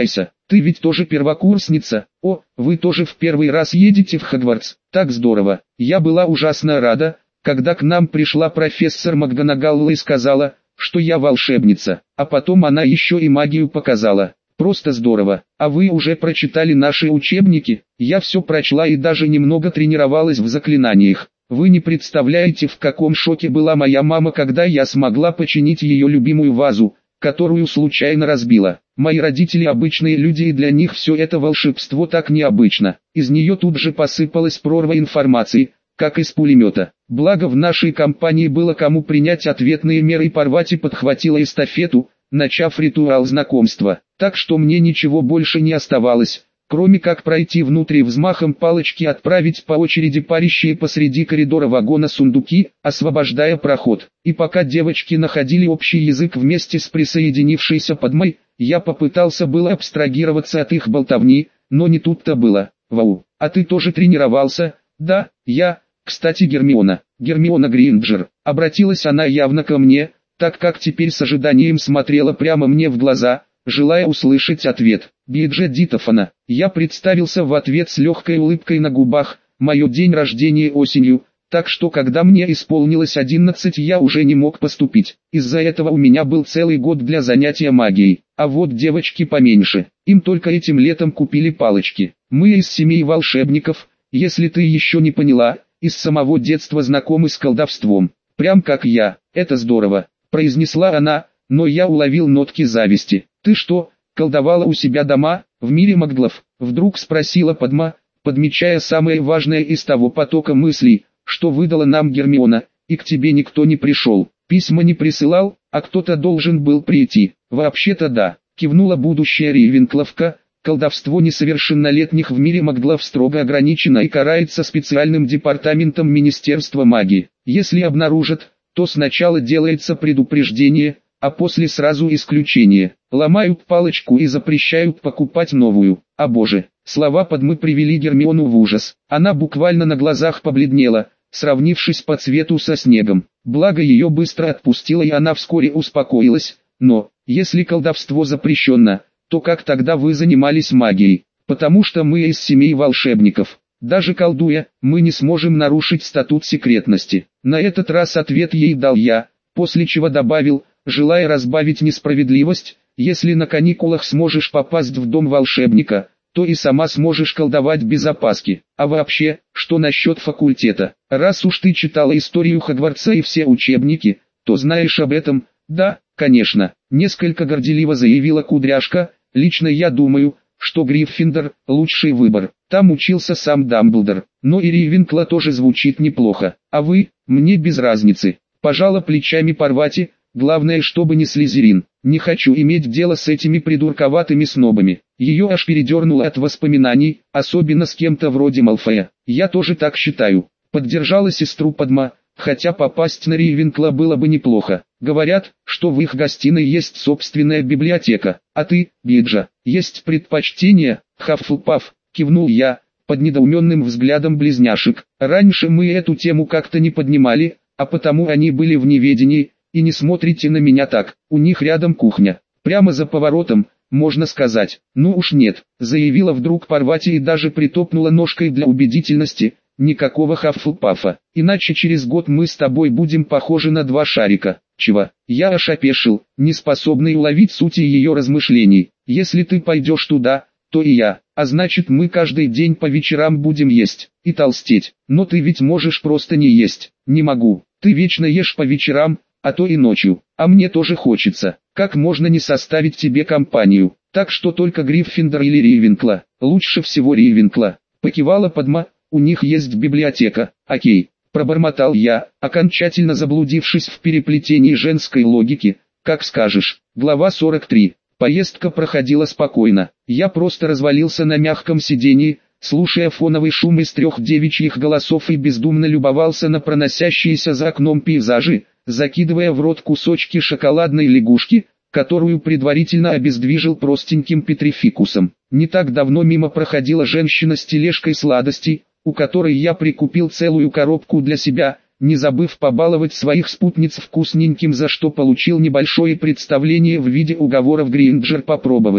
Speaker 1: Ты ведь тоже первокурсница. О, вы тоже в первый раз едете в Хогвартс. Так здорово. Я была ужасно рада, когда к нам пришла профессор МакГонагалл и сказала, что я волшебница. А потом она еще и магию показала. Просто здорово. А вы уже прочитали наши учебники? Я все прочла и даже немного тренировалась в заклинаниях. Вы не представляете, в каком шоке была моя мама, когда я смогла починить ее любимую вазу, которую случайно разбила. Мои родители обычные люди, и для них все это волшебство так необычно. Из нее тут же посыпалась прорва информации, как из пулемета. Благо в нашей компании было кому принять ответные меры, и Парвати подхватила эстафету, начав ритуал знакомства. Так что мне ничего больше не оставалось, кроме как пройти внутрь и взмахом палочки отправить по очереди парящие посреди коридора вагона сундуки, освобождая проход. И пока девочки находили общий язык вместе с присоединившейся Падмой, я попытался было абстрагироваться от их болтовни, но не тут-то было. Вау, а ты тоже тренировался? Да, я, кстати, Гермиона, Гермиона Грейнджер. Обратилась она явно ко мне, так как теперь с ожиданием смотрела прямо мне в глаза, желая услышать ответ. Биджи Дитофана. Я представился в ответ с легкой улыбкой на губах. Мое день рождения осенью, так что когда мне исполнилось одиннадцать, я уже не мог поступить. Из-за этого у меня был целый год для занятия магией. А вот девочки поменьше, им только этим летом купили палочки. Мы из семьи волшебников, если ты еще не поняла, из самого детства знакомы с колдовством. Прям как я. Это здорово, произнесла она, но я уловил нотки зависти. Ты что, колдовала у себя дома, в мире маглов? Вдруг спросила Падма, подмечая самое важное из того потока мыслей, что выдала нам Гермиона. И к тебе никто не пришел, письма не присылал, а кто-то должен был прийти. Вообще-то да, кивнула будущая Рейвенкловка. Колдовство несовершеннолетних в мире маглов строго ограничено и карается специальным департаментом Министерства магии. Если обнаружат, то сначала делается предупреждение, а после сразу исключение. Ломают палочку и запрещают покупать новую. А боже, слова Падмы привели Гермиону в ужас. Она буквально на глазах побледнела, сравнившись по цвету со снегом. Благо ее быстро отпустило, и она вскоре успокоилась. Но, если колдовство запрещено, то как тогда вы занимались магией? Потому что мы из семей волшебников. Даже колдуя, мы не сможем нарушить статут секретности. На этот раз ответ ей дал я, после чего добавил, желая разбавить несправедливость: если на каникулах сможешь попасть в дом волшебника, то и сама сможешь колдовать без опаски. А вообще, что насчет факультета? Раз уж ты читала историю Хогвартса и все учебники, то знаешь об этом? Да, конечно, несколько горделиво заявила Кудряшка. Лично я думаю, что Гриффиндор – лучший выбор. Там учился сам Дамблдор, но и Рейвенкла тоже звучит неплохо. А вы, мне без разницы. Пожала плечами Парвати, главное, чтобы не Слизерин. Не хочу иметь дело с этими придурковатыми снобами. Ее аж передернуло от воспоминаний, особенно с кем-то вроде Малфоя. Я тоже так считаю. Поддержала сестру Падма, хотя попасть на Рейвенкла было бы неплохо. Говорят, что в их гостиной есть собственная библиотека. А ты, Биджа, есть предпочтение? Хаффлпаф, кивнул я, под недоуменным взглядом близняшек. Раньше мы эту тему как-то не поднимали, а потому они были в неведении. И не смотрите на меня так, у них рядом кухня, прямо за поворотом, можно сказать. Ну уж нет, заявила вдруг Парвати и даже притопнула ножкой для убедительности. Никакого Хаффлпафа, иначе через год мы с тобой будем похожи на два шарика. Чего? Я аж опешил, не способный уловить сути ее размышлений. Если ты пойдешь туда, то и я, а значит мы каждый день по вечерам будем есть и толстеть. Но ты ведь можешь просто не есть. Не могу, ты вечно ешь по вечерам, а то и ночью, а мне тоже хочется. Как можно не составить тебе компанию? Так что только Гриффиндор или Рейвенкла, лучше всего Рейвенкла. Покивала Падма. У них есть библиотека. Окей, пробормотал я, окончательно заблудившись в переплетении женской логики. Как скажешь. Глава сорок три. Поездка проходила спокойно. Я просто развалился на мягком сидении, слушая фоновый шум из трех девичьих голосов и бездумно любовался на проносящиеся за окном пейзажи, закидывая в рот кусочки шоколадной лягушки, которую предварительно обездвижил простеньким петрификусом. Не так давно мимо проходила женщина с тележкой сладостей, у которой я прикупил целую коробку для себя, не забыв побаловать своих спутниц вкусненьким, за что получил небольшое представление в виде уговоров Грейнджер попробовать.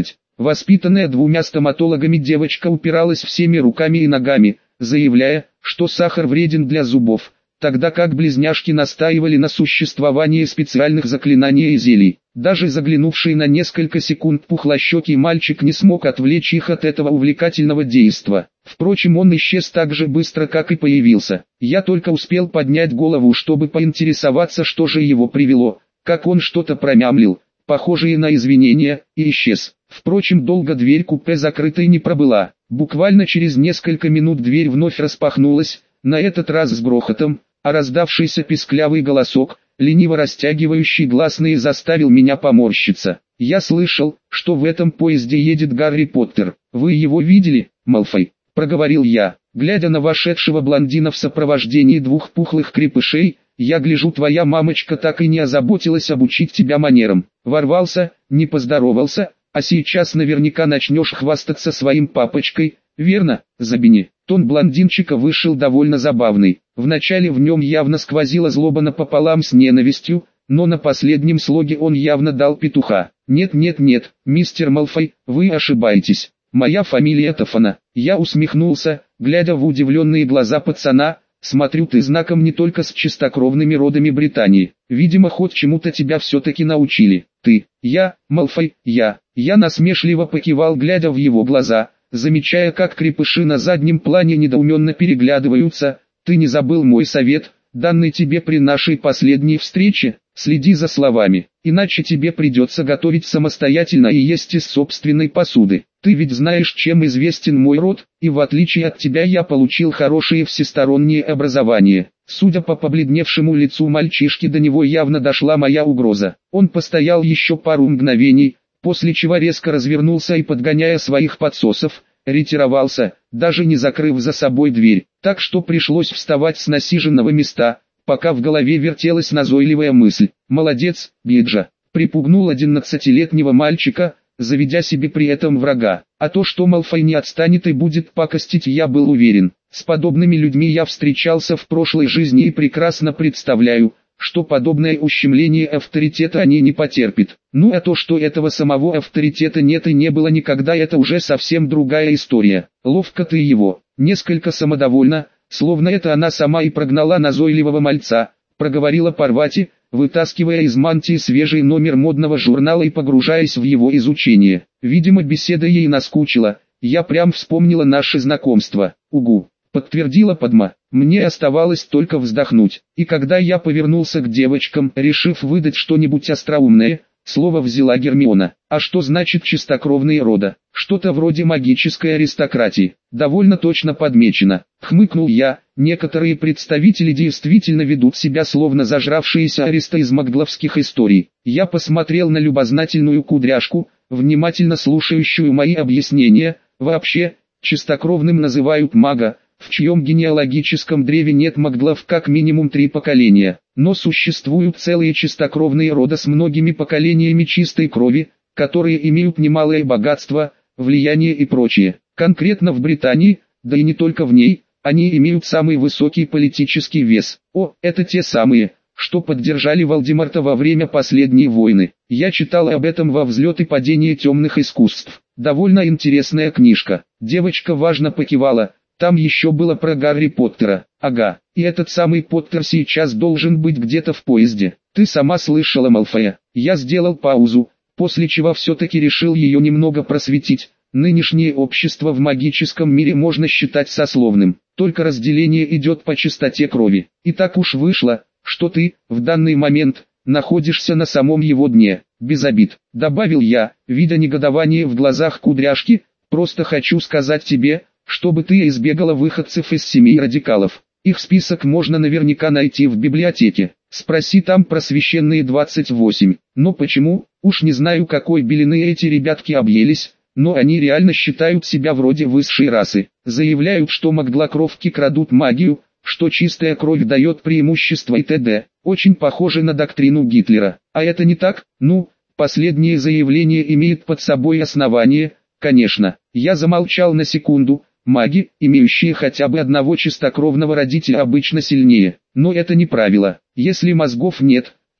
Speaker 1: Воспитанная двумя стоматологами девочка упиралась всеми руками и ногами, заявляя, что сахар вреден для зубов, тогда как близняшки настаивали на существовании специальных заклинаний и зелий. Даже заглянувший на несколько секунд пухлощекий мальчик не смог отвлечь их от этого увлекательного действа. Впрочем, он исчез так же быстро, как и появился. Я только успел поднять голову, чтобы поинтересоваться, что же его привело, как он что-то промямлил, похожее на извинения, и исчез. Впрочем, долго дверь купе закрытой не пробыла. Буквально через несколько минут дверь вновь распахнулась, на этот раз с грохотом, а раздавшийся писклявый голосок, лениво растягивающий гласные, заставил меня поморщиться. «Я слышал, что в этом поезде едет Гарри Поттер. Вы его видели, Малфой?» — проговорил я, глядя на вошедшего блондина в сопровождении двух пухлых крепышей. «Я гляжу, твоя мамочка так и не озаботилась обучить тебя манерам. Ворвался, не поздоровался, а сейчас наверняка начнешь хвастаться своим папочкой, верно, Забини?» Тон блондинчика вышел довольно забавный. Вначале в нем явно сквозила злоба напополам с ненавистью, но на последнем слоге он явно дал петуха. «Нет, нет, нет, мистер Малфой, вы ошибаетесь. Моя фамилия Тафана». Я усмехнулся, глядя в удивленные глаза пацана. «Смотрю, ты знаком не только с чистокровными родами Британии. Видимо, хоть чему-то тебя все-таки научили. Ты, я, Малфой, я». Я насмешливо покивал, глядя в его глаза, замечая, как крепыши на заднем плане недоуменно переглядываются. «Ты не забыл мой совет, данный тебе при нашей последней встрече? Следи за словами, иначе тебе придется готовить самостоятельно и есть из собственной посуды. Ты ведь знаешь, чем известен мой род, и в отличие от тебя я получил хорошее всестороннее образование». Судя по побледневшему лицу мальчишки, до него явно дошла моя угроза. Он постоял еще пару мгновений, после чего резко развернулся и, подгоняя своих подсосов, ретировался, даже не закрыв за собой дверь, так что пришлось вставать с насиженного места, пока в голове вертелась назойливая мысль. «Молодец, Биджа!» Припугнул одиннадцатилетнего мальчика, заведя себе при этом врага. А то, что Малфой не отстанет и будет пакостить, я был уверен. С подобными людьми я встречался в прошлой жизни и прекрасно представляю, что подобное ущемление авторитета они не потерпят. Ну а то, что этого самого авторитета нет и не было никогда, это уже совсем другая история. «Ловко ты его», несколько самодовольно, словно это она сама и прогнала назойливого мальца, проговорила Парвати, вытаскивая из мантии свежий номер модного журнала и погружаясь в его изучение. Видимо, беседа ей наскучила, я прям вспомнила наше знакомство. «Угу», подтвердила Падма. Мне оставалось только вздохнуть, и когда я повернулся к девочкам, решив выдать что-нибудь остроумное, слово взяла Гермиона. «А что значит чистокровные рода? Что-то вроде магической аристократии». «Довольно точно подмечено», — хмыкнул я. «Некоторые представители действительно ведут себя словно зажравшиеся аристы из магловских историй». Я посмотрел на любознательную кудряшку, внимательно слушающую мои объяснения. «Вообще, чистокровным называют мага, в чьем генеалогическом древе нет маглов как минимум три поколения. Но существуют целые чистокровные рода с многими поколениями чистой крови, которые имеют немалое богатство, влияние и прочее. Конкретно в Британии, да и не только в ней, они имеют самый высокий политический вес. О, это те самые, что поддержали Волдеморта во время последней войны. Я читал об этом во «Взлет и падение темных искусств». Довольно интересная книжка». Девочка важно покивала. «Там еще было про Гарри Поттера». «Ага, и этот самый Поттер сейчас должен быть где-то в поезде. Ты сама слышала, Малфоя?» Я сделал паузу, после чего все-таки решил ее немного просветить. Нынешнее общество в магическом мире можно считать сословным, только разделение идет по чистоте крови. И так уж вышло, что ты, в данный момент, находишься на самом его дне. Без обид, добавил я, видя негодование в глазах кудряшки. «Просто хочу сказать тебе, чтобы ты избегала выходцев из семей радикалов. Их список можно наверняка найти в библиотеке. Спроси там про священные двадцать восемь. Но почему, уж не знаю, какой белины эти ребятки объелись, но они реально считают себя вроде высшей расы. Заявляют, что маглокровки крадут магию, что чистая кровь дает преимущество и т.д. Очень похоже на доктрину Гитлера. А это не так? Ну, последнее заявление имеет под собой основание, конечно». Я замолчал на секунду. Маги, имеющие хотя бы одного чистокровного родителя, обычно сильнее. Но это не правило. Если мозгов нет,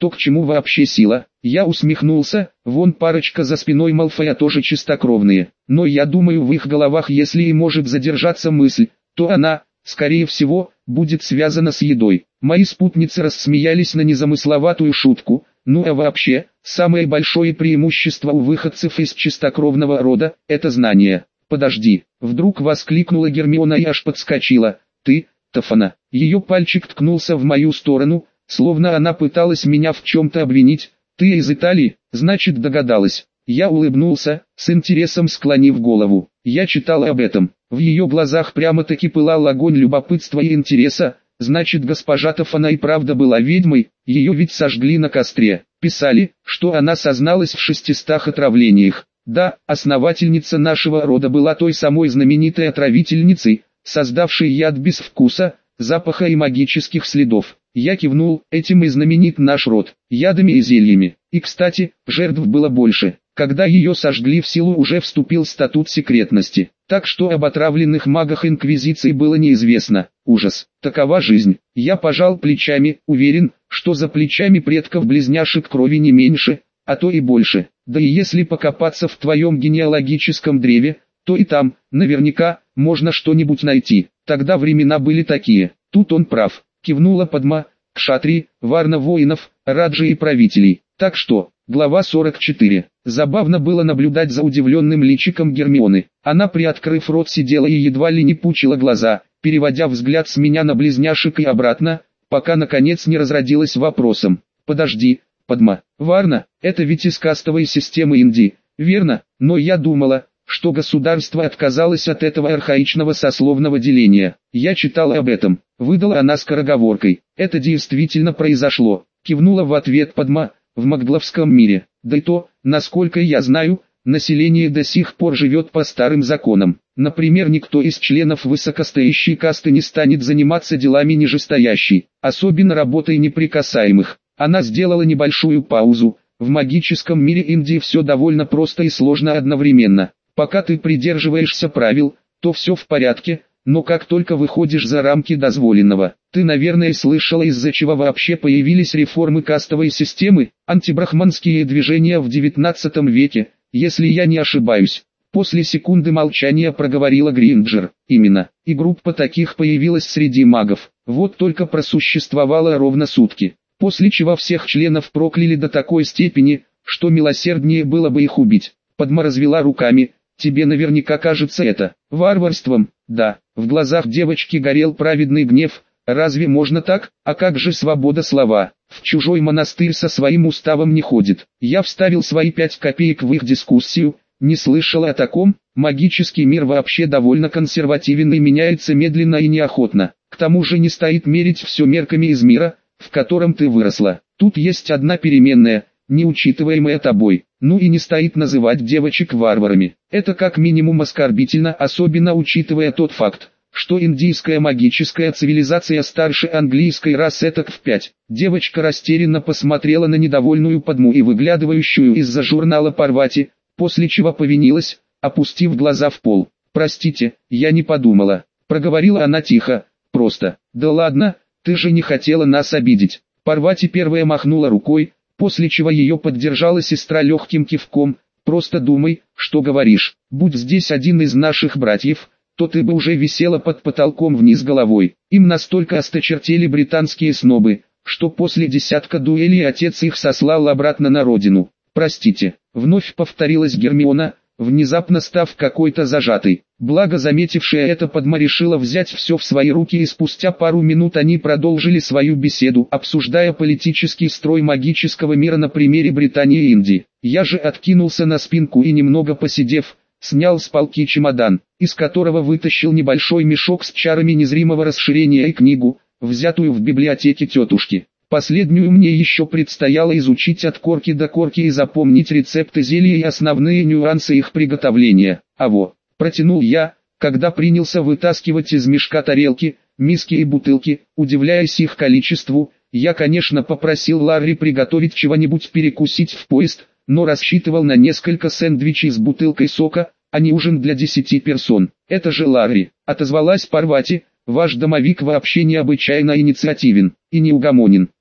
Speaker 1: то к чему вообще сила? Я усмехнулся, вон парочка за спиной Малфоя тоже чистокровные. Но я думаю, в их головах если и может задержаться мысль, то она, скорее всего, будет связана с едой. Мои спутницы рассмеялись на незамысловатую шутку. Ну а вообще, самое большое преимущество у выходцев из чистокровного рода – это знание. «Подожди!» – вдруг воскликнула Гермиона и аж подскочила. «Ты, Тафана!» Ее пальчик ткнулся в мою сторону, словно она пыталась меня в чем-то обвинить. «Ты из Италии, значит догадалась». Я улыбнулся, с интересом склонив голову. Я читал об этом. В ее глазах прямо-таки пылал огонь любопытства и интереса. Значит, госпожа Тафана и правда была ведьмой, ее ведь сожгли на костре. Писали, что она созналась в шестистах отравлениях. Да, основательница нашего рода была той самой знаменитой отравительницей, создавшей яд без вкуса, запаха и магических следов. Я кивнул, этим и знаменит наш род, ядами и зельями. И кстати, жертв было больше. Когда ее сожгли, в силу уже вступил статут секретности. Так что об отравленных магах Инквизиции было неизвестно. Ужас, такова жизнь. Я пожал плечами, уверен, что за плечами предков-близняшек крови не меньше, а то и больше. Да и если покопаться в твоем генеалогическом древе, то и там, наверняка, можно что-нибудь найти. Тогда времена были такие. Тут он прав. Кивнула Падма, кшатрии, варна воинов, раджи и правителей. Так что, глава сорок четыре. Забавно было наблюдать за удивленным личиком Гермионы. Она, приоткрыв рот, сидела и едва ли не пучила глаза, переводя взгляд с меня на близняшек и обратно, пока наконец не разродилась вопросом. «Подожди, Падма, Варна, это ведь из кастовой системы Индии, верно? Но я думала, что государство отказалось от этого архаичного сословного деления. Я читала об этом», — выдала она скороговоркой. «Это действительно произошло», — кивнула в ответ Падма. «В Магдловском мире, да и то, насколько я знаю, население до сих пор живет по старым законам. Например, никто из членов высокостоящей касты не станет заниматься делами нижестоящей, особенно работой неприкасаемых». Она сделала небольшую паузу. «В магическом мире Индии все довольно просто и сложно одновременно. Пока ты придерживаешься правил, то все в порядке, но как только выходишь за рамки дозволенного, ты, наверное, слышала, из-за чего вообще появились реформы кастовой системы, антибрахманские движения в девятнадцатом веке, если я не ошибаюсь». После секунды молчания проговорила Гринджер. «Именно, и группа таких появилась среди магов, вот только просуществовала ровно сутки, после чего всех членов прокляли до такой степени, что милосерднее было бы их убить». Падма развела руками. «Тебе наверняка кажется это варварством». «Да». В глазах девочки горел праведный гнев. «Разве можно так? А как же свобода слова? В чужой монастырь со своим уставом не ходит». Я вставил свои пять копеек в их дискуссию. Не слышала о таком. Магический мир вообще довольно консервативен и меняется медленно и неохотно. К тому же не стоит мерить все мерками из мира, в котором ты выросла. Тут есть одна переменная, не учитываемая тобой. Ну и не стоит называть девочек варварами. Это как минимум оскорбительно, особенно учитывая тот факт, что индийская магическая цивилизация старше английской раз этак в пять. Девочка растерянно посмотрела на недовольную Падму и выглядывающую из-за журнала Парвати, после чего повинилась, опустив глаза в пол. «Простите, я не подумала», — проговорила она тихо, просто. «Да ладно, ты же не хотела нас обидеть». Парвати первая махнула рукой, после чего ее поддержала сестра легким кивком. «Просто думай, что говоришь. Будь здесь один из наших братьев, то ты бы уже висела под потолком вниз головой». Им настолько осточертели британские снобы, что после десятка дуэлей отец их сослал обратно на родину. «Простите», — вновь повторилась Гермиона, внезапно став какой-то зажатой. Благо заметившая это Падма решила взять все в свои руки, и спустя пару минут они продолжили свою беседу, обсуждая политический строй магического мира на примере Британии и Индии. Я же откинулся на спинку и, немного посидев, снял с полки чемодан, из которого вытащил небольшой мешок с чарами незримого расширения и книгу, взятую в библиотеке тетушки. Последнюю мне еще предстояло изучить от корки до корки и запомнить рецепты зелья и основные нюансы их приготовления. А во, протянул я, когда принялся вытаскивать из мешка тарелки, миски и бутылки, удивляясь их количеству. Я, конечно, попросил Ларри приготовить чего-нибудь перекусить в поезд, но рассчитывал на несколько сэндвичей с бутылкой сока, а не ужин для десяти персон. «Это же Ларри», — отозвалась Парвати, — «ваш домовик вообще необычайно инициативен и неугомонен».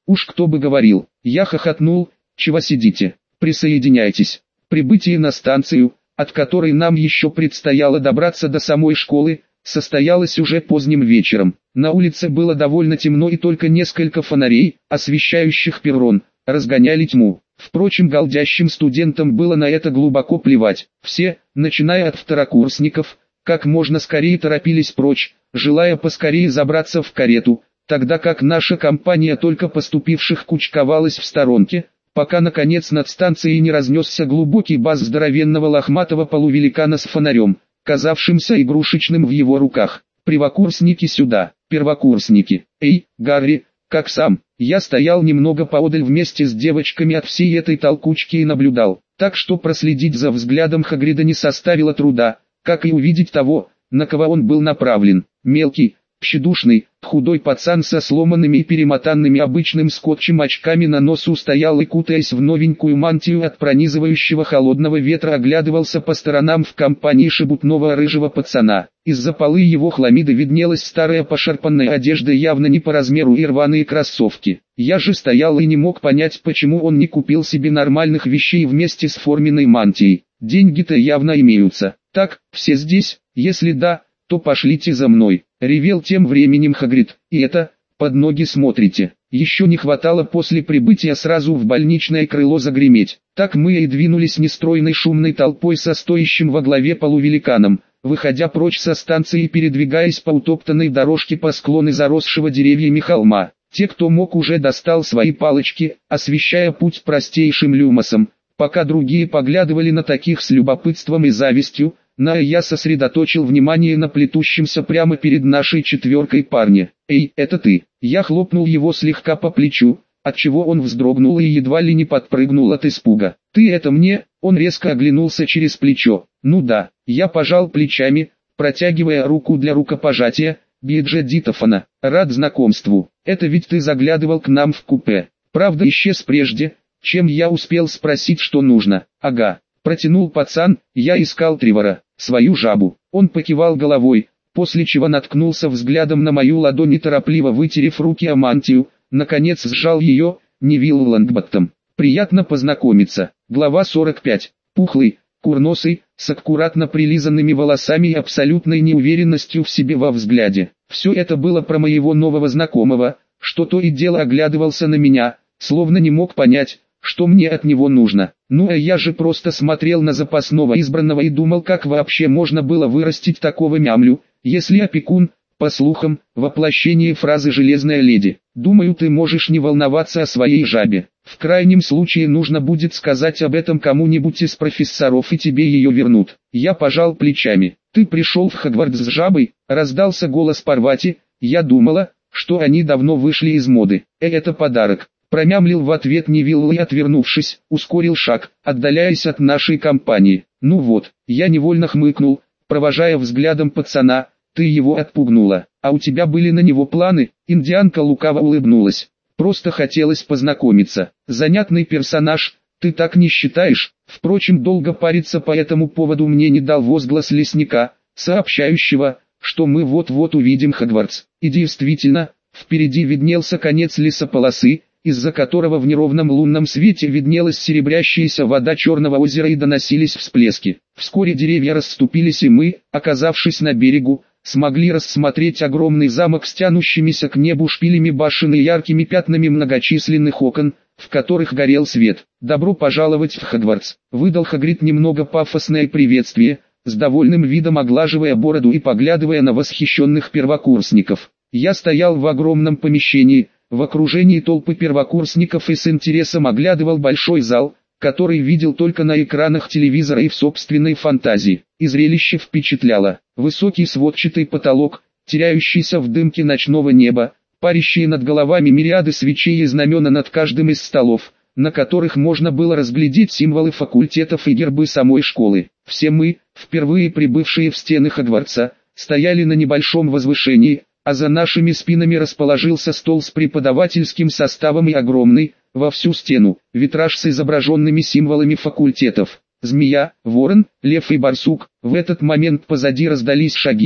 Speaker 1: Уж кто бы говорил. Я хохотнул. Чего сидите? Присоединяйтесь. Прибытие на станцию, от которой нам еще предстояло добраться до самой школы, состоялось уже поздним вечером. На улице было довольно темно, и только несколько фонарей, освещающих перрон, разгоняли тьму. Впрочем, голдящим студентам было на это глубоко плевать. Все, начиная от второкурсников, как можно скорее торопились прочь, желая поскорее забраться в карету, тогда как наша компания только поступивших кучковалась в сторонке, пока наконец над станцией не разнесся глубокий бас здоровенного лохматого полувеликана с фонарем, казавшимся игрушечным в его руках. «Первокурсники сюда, первокурсники! Эй, Гарри, как сам?» Я стоял немного поодаль вместе с девочками от всей этой толкучки и наблюдал, так что проследить за взглядом Хагрида не составило труда, как и увидеть того, на кого он был направлен. Мелкий, тщедушный, худой пацан со сломанными и перемотанными обычным скотчем очками на носу стоял и, кутаясь в новенькую мантию от пронизывающего холодного ветра, оглядывался по сторонам в компании шебутного рыжего пацана. Из-за полы его хламиды виднелась старая пошарпанная одежда, явно не по размеру, и рваные кроссовки. Я же стоял и не мог понять, почему он не купил себе нормальных вещей вместе с форменной мантией. Деньги-то явно имеются. Так, все здесь? Если да, то пошлите за мной. Ревел тем временем Хагрид. И это, под ноги смотрите. Еще не хватало после прибытия сразу в больничное крыло загреметь. Так мы и двинулись нестройной шумной толпой со стоящим во главе полувеликаном, выходя прочь со станции и передвигаясь по утоптанной дорожке по склону заросшего деревьями холма. Те, кто мог, уже достал свои палочки, освещая путь простейшим люмосом, пока другие поглядывали на таких с любопытством и завистью. На я сосредоточил внимание на плетущемся прямо перед нашей четверкой парне. «Эй, это ты!» Я хлопнул его слегка по плечу, отчего он вздрогнул и едва ли не подпрыгнул от испуга. «Ты это мне?» Он резко оглянулся через плечо. «Ну да». Я пожал плечами, протягивая руку для рукопожатия. «Биджет Дитофана, рад знакомству. Это ведь ты заглядывал к нам в купе. Правда, исчез прежде, чем я успел спросить, что нужно». «Ага». Протянул пацан. «Я искал Тревора, свою жабу». Он покивал головой, после чего наткнулся взглядом на мою ладонь и, торопливо вытерев руки о мантию, наконец сжал ее. «Невилл Лонгботтом. Приятно познакомиться». Глава сорок пять. Пухлый, курносый, с аккуратно прилизанными волосами и абсолютной неуверенностью в себе во взгляде. Все это было про моего нового знакомого, что то и дело оглядывался на меня, словно не мог понять, что мне от него нужно. Ну а я же просто смотрел на запасного избранного и думал, как вообще можно было вырастить такого мямлю, если опекун, по слухам, воплощение фразы «железная леди». Думаю, ты можешь не волноваться о своей жабе. В крайнем случае нужно будет сказать об этом кому-нибудь из профессоров, и тебе ее вернут. Я пожал плечами. «Ты пришел в Хогвартс с жабой?» — раздался голос Парвати. «Я думала, что они давно вышли из моды. Э, это подарок». Промямлил в ответ Невилл и, отвернувшись, ускорил шаг, отдаляясь от нашей компании. «Ну вот», я невольно хмыкнул, провожая взглядом пацана. «Ты его отпугнула. А у тебя были на него планы?» Индианка лукаво улыбнулась. «Просто хотелось познакомиться. Занятный персонаж, ты так не считаешь?» Впрочем, долго париться по этому поводу мне не дал возглас лесника, сообщающего, что мы вот-вот увидим Хогвартс. И действительно, впереди виднелся конец лесополосы, из-за которого в неровном лунном свете виднелась серебрящаяся вода Черного озера и доносились всплески. Вскоре деревья расступились, и мы, оказавшись на берегу, смогли рассмотреть огромный замок с тянущимися к небу шпилями башен и яркими пятнами многочисленных окон, в которых горел свет. «Добро пожаловать в Хогвартс», — выдал Хагрид немного пафосное приветствие, с довольным видом оглаживая бороду и поглядывая на восхищенных первокурсников. Я стоял в огромном помещении, в окружении толпы первокурсников, и с интересом оглядывал большой зал, который видел только на экранах телевизора и в собственной фантазии. И зрелище впечатляло. Высокий сводчатый потолок, теряющийся в дымке ночного неба, парящие над головами мириады свечей и знамена над каждым из столов, на которых можно было разглядеть символы факультетов и гербы самой школы. Все мы, впервые прибывшие в стены Хогвартса, стояли на небольшом возвышении, а за нашими спинами расположился стол с преподавательским составом и огромный, во всю стену, витраж с изображенными символами факультетов. Змея, ворон, лев и барсук. В этот момент позади раздались шаги,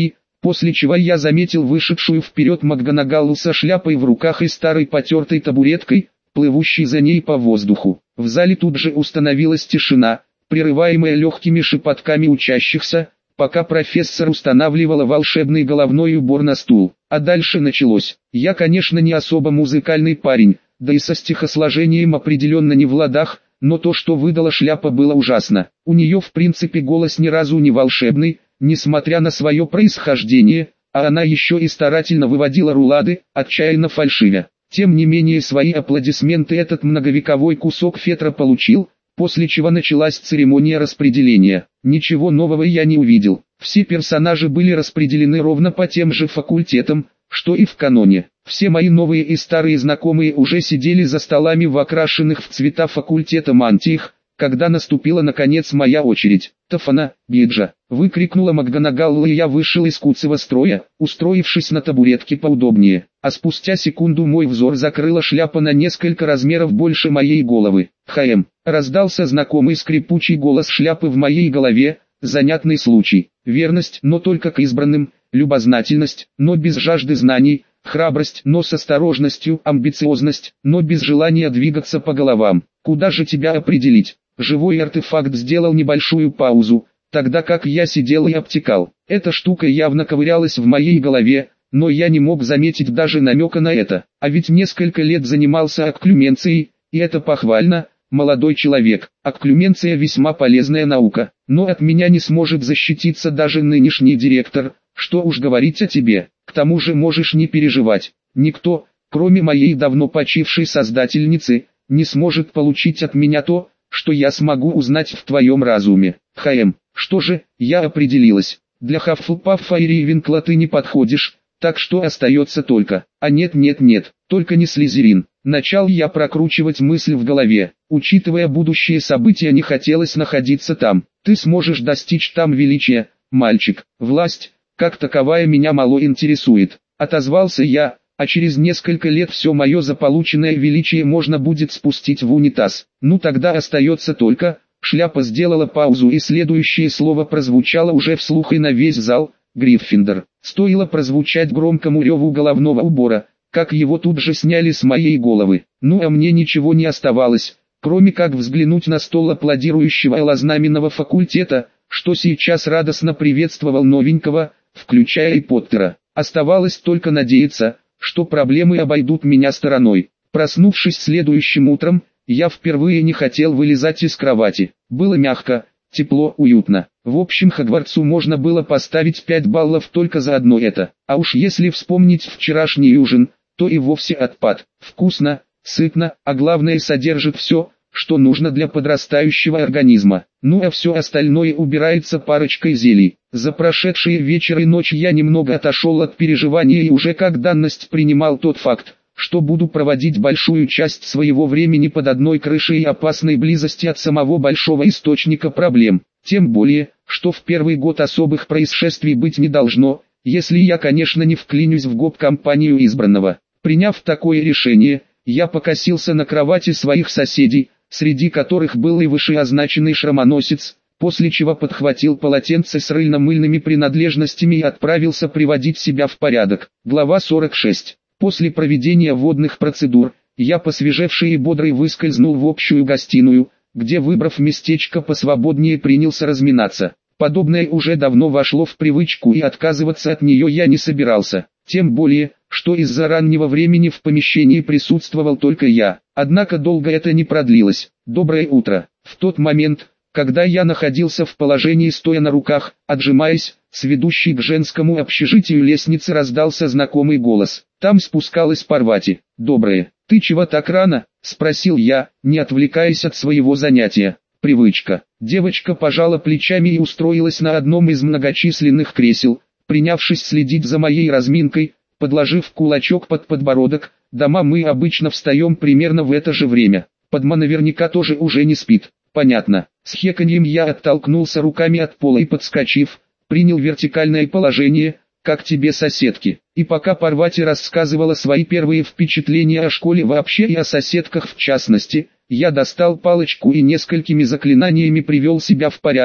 Speaker 1: после чего я заметил вышедшую вперед Макганагалу со шляпой в руках и старой потертой табуреткой, плывущей за ней по воздуху. В зале тут же установилась тишина, прерываемая легкими шепотками учащихся, пока профессор устанавливала волшебный головной убор на стул. А дальше началось. Я, конечно, не особо музыкальный парень, да и со стихосложением определенно не в ладах, но то, что выдала шляпа, было ужасно. У нее в принципе голос ни разу не волшебный, несмотря на свое происхождение, а она еще и старательно выводила рулады, отчаянно фальшивя. Тем не менее свои аплодисменты этот многовековой кусок фетра получил, после чего началась церемония распределения. Ничего нового я не увидел. Все персонажи были распределены ровно по тем же факультетам, что и в каноне. Все мои новые и старые знакомые уже сидели за столами в окрашенных в цвета факультета мантиях, когда наступила наконец моя очередь. «Тафана, Биджа!» — выкрикнула Макганагалла, и я вышел из куцого строя, устроившись на табуретке поудобнее. А спустя секунду мой взор закрыла шляпа на несколько размеров больше моей головы. «Хаэм!» — раздался знакомый скрипучий голос шляпы в моей голове. Занятный случай. Верность, но только к избранным, любознательность, но без жажды знаний, храбрость, но с осторожностью, амбициозность, но без желания двигаться по головам. Куда же тебя определить? Живой артефакт сделал небольшую паузу, тогда как я сидел и обтекал. Эта штука явно ковырялась в моей голове, но я не мог заметить даже намека на это. А ведь несколько лет занимался окклюменцией, и это похвально, молодой человек. Окклюменция весьма полезная наука, но от меня не сможет защититься даже нынешний директор, что уж говорить о тебе. К тому же можешь не переживать, никто, кроме моей давно почившей создательницы, не сможет получить от меня то, что я смогу узнать в твоем разуме. Хаэм, что же, я определилась. Для Хаффлпаффа и Рейвенкла ты не подходишь, так что остается только... А нет нет нет, только не Слизерин. Начал я прокручивать мысль в голове. Учитывая будущие события, не хотелось находиться там. Ты сможешь достичь там величия, мальчик. Власть, как таковая, меня мало интересует. Отозвался я. А через несколько лет все мое заполученное величие можно будет спустить в унитаз. Ну тогда остается только... Шляпа сделала паузу, и следующее слово прозвучало уже вслух и на весь зал. Гриффиндор. Стоило прозвучать громкому реву головного убора, как его тут же сняли с моей головы. Ну а мне ничего не оставалось, кроме как взглянуть на стол аплодирующего алознаменного факультета, что сейчас радостно приветствовал новенького, включая и Поттера. Оставалось только надеяться, что проблемы обойдут меня стороной. Проснувшись следующим утром, я впервые не хотел вылезать из кровати. Было мягко, тепло, уютно. В общем, Хогвартсу можно было поставить пять баллов только за одно это. А уж если вспомнить вчерашний ужин, то и вовсе отпад. Вкусно, сытно, а главное содержит все, что нужно для подрастающего организма. Ну а все остальное убирается парочкой зелий. За прошедшие вечер и ночь я немного отошел от переживания и уже как данность принимал тот факт, что буду проводить большую часть своего времени под одной крышей и опасной близости от самого большого источника проблем. Тем более, что в первый год особых происшествий быть не должно, если я, конечно, не вклинюсь в гоп-компанию избранного. Приняв такое решение, я покосился на кровати своих соседей, среди которых был и вышеозначенный шрамоносец, после чего подхватил полотенце с рыльно-мыльными принадлежностями и отправился приводить себя в порядок. Глава сорок шесть. После проведения водных процедур, я посвежевший и бодрый выскользнул в общую гостиную, где, выбрав местечко посвободнее, принялся разминаться. Подобное уже давно вошло в привычку, и отказываться от нее я не собирался. Тем более, что из-за раннего времени в помещении присутствовал только я. Однако долго это не продлилось. Доброе утро. В тот момент, когда я находился в положении стоя на руках, отжимаясь, с ведущей к женскому общежитию лестницы раздался знакомый голос. Там спускалась Парвати. «Доброе. Ты чего так рано?» — спросил я, не отвлекаясь от своего занятия. «Привычка». Девочка пожала плечами и устроилась на одном из многочисленных кресел, принявшись следить за моей разминкой, подложив кулачок под подбородок. «Дома мы обычно встаем примерно в это же время. Падма наверняка тоже уже не спит». «Понятно». С хеканьем я оттолкнулся руками от пола и, подскочив, принял вертикальное положение. «Как тебе соседки?» И пока Парвати рассказывала свои первые впечатления о школе вообще и о соседках в частности, я достал палочку и несколькими заклинаниями привел себя в порядок,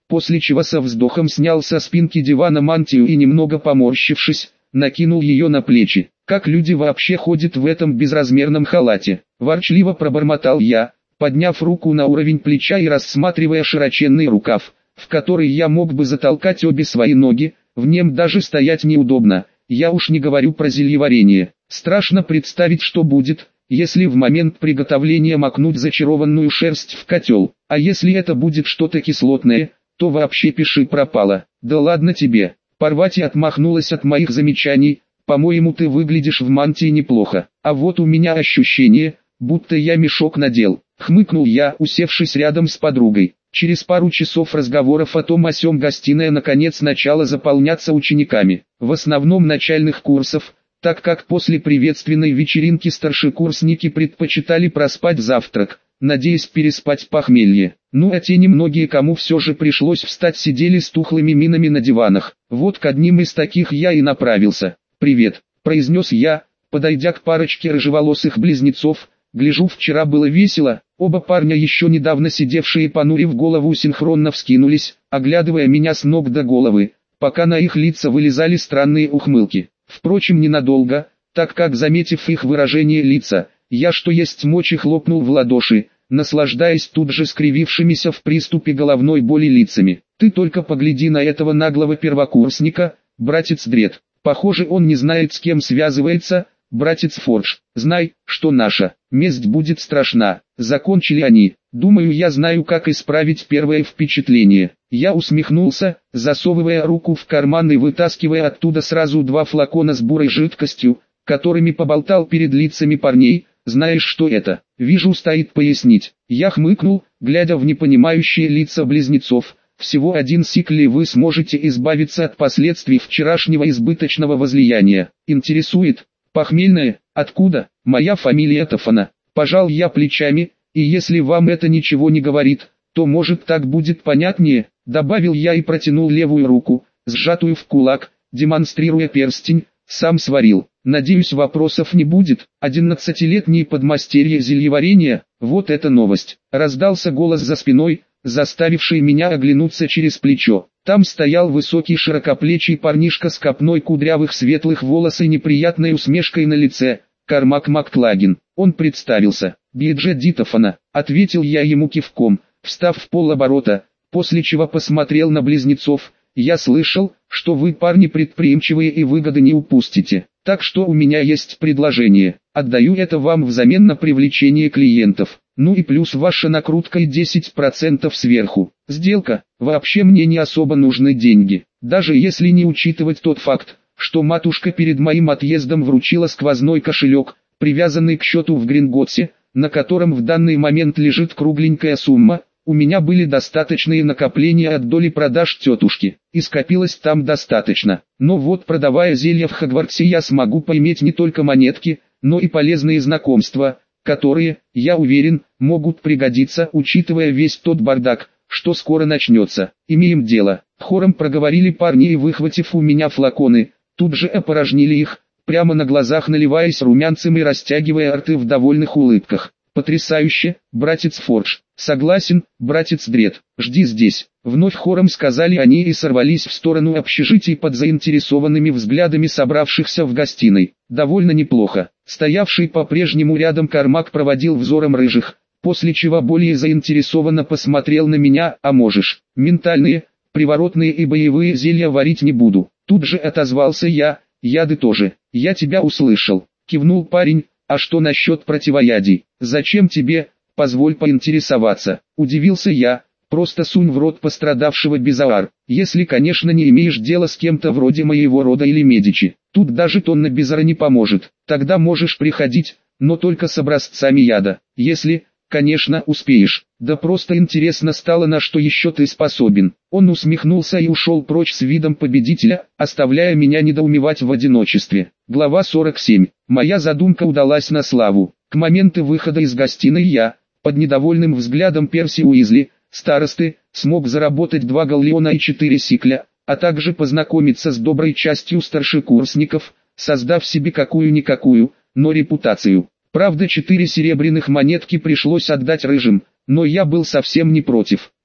Speaker 1: после чего со вздохом снял со спинки дивана мантию и, немного поморщившись, накинул ее на плечи. Как люди вообще ходят в этом безразмерном халате? Ворчливо пробормотал я, подняв руку на уровень плеча и рассматривая широченный рукав, в который я мог бы затолкать обе свои ноги, в нем даже стоять неудобно, я уж не говорю про зельеварение. Страшно представить, что будет, если в момент приготовления макнуть зачарованную шерсть в котел, а если это будет что-то кислотное, то вообще пиши пропало. Да ладно тебе. Парвати отмахнулась от моих замечаний, по-моему, ты выглядишь в мантии неплохо, а вот у меня ощущение, будто я мешок надел. Хмыкнул я, усевшись рядом с подругой. Через пару часов разговоров о том о сём гостиная наконец начала заполняться учениками, в основном начальных курсов, так как после приветственной вечеринки старшекурсники предпочитали проспать завтрак, надеясь переспать похмелье. Ну а те немногие, кому все же пришлось встать, сидели с тухлыми минами на диванах. Вот к одним из таких я и направился. «Привет», — произнес я, подойдя к парочке рыжеволосых близнецов. Гляжу, вчера было весело. Оба парня, еще недавно сидевшие понурив голову, синхронно вскинулись, оглядывая меня с ног до головы, пока на их лица вылезали странные ухмылки. Впрочем, ненадолго, так как, заметив их выражение лица, я что есть мочи хлопнул в ладоши, наслаждаясь тут же скривившимися в приступе головной боли лицами. «Ты только погляди на этого наглого первокурсника, братец Дред. Похоже, он не знает, с кем связывается. Братец Фордж, знай, что наша месть будет страшна». Закончили они. Думаю, я знаю, как исправить первое впечатление. Я усмехнулся, засовывая руку в карман и вытаскивая оттуда сразу два флакона с бурой жидкостью, которыми поболтал перед лицами парней. «Знаешь, что это?» «Вижу, стоит пояснить». Я хмыкнул, глядя в непонимающие лица близнецов. «Всего один сикл, и вы сможете избавиться от последствий вчерашнего избыточного возлияния. Интересует? Похмельное? Откуда? Моя фамилия Тофана». Пожал я плечами, и если вам это ничего не говорит, то может так будет понятнее, добавил я и протянул левую руку, сжатую в кулак, демонстрируя перстень. Сам сварил. Надеюсь, вопросов не будет. Одиннадцатилетние подмастерье зельеварения, вот это новость. Раздался голос за спиной, заставивший меня оглянуться через плечо. Там стоял высокий широкоплечий парнишка с копной кудрявых светлых волос и неприятной усмешкой на лице. Кармак Макклагин. Он представился. «Биджи Дитофана», — ответил я ему кивком, встав в полоборота, после чего посмотрел на близнецов. «Я слышал, что вы парни предприимчивые и выгоды не упустите, так что у меня есть предложение. Отдаю это вам взамен на привлечение клиентов, ну и плюс ваша накрутка и десять процентов сверху. Сделка, вообще мне не особо нужны деньги, даже если не учитывать тот факт, что матушка перед моим отъездом вручила сквозной кошелек, привязанный к счету в Гринготсе, на котором в данный момент лежит кругленькая сумма. У меня были достаточные накопления от доли продаж тетушки, и скопилось там достаточно. Но вот, продавая зелья в Хогвартсе, я смогу поиметь не только монетки, но и полезные знакомства, которые, я уверен, могут пригодиться, учитывая весь тот бардак, что скоро начнется. «Имеем дело», — хором проговорили парни и, выхватив у меня флаконы, тут же опорожнили их, прямо на глазах наливаясь румянцем и растягивая рты в довольных улыбках. «Потрясающе, братец Фордж». «Согласен, братец Дред, жди здесь», — вновь хором сказали они и сорвались в сторону общежитий под заинтересованными взглядами собравшихся в гостиной. Довольно неплохо. Стоявший по-прежнему рядом Кармак проводил взором рыжих, после чего более заинтересованно посмотрел на меня. «А можешь, ментальные, приворотные и боевые зелья варить не буду». Тут же отозвался я. «Яды тоже». «Я тебя услышал», — кивнул парень. «А что насчет противоядий? Зачем тебе? Позволь поинтересоваться». Удивился я. «Просто сунь в рот пострадавшего Безаар, если, конечно, не имеешь дела с кем-то вроде моего рода или Медичи. Тут даже тонна Безара не поможет. Тогда можешь приходить, но только с образцами яда, если, конечно, успеешь». «Да просто интересно стало, на что еще ты способен». Он усмехнулся и ушел прочь с видом победителя, оставляя меня недоумевать в одиночестве. Глава сорок семь. Моя задумка удалась на славу. К моменту выхода из гостиной я, под недовольным взглядом Перси Уизли, старосты, смог заработать два галлеона и четыре сикля, а также познакомиться с доброй частью старшекурсников, создав себе какую-никакую, но репутацию. Правда, четыре серебряных монетки пришлось отдать рыжим, но я был совсем не против.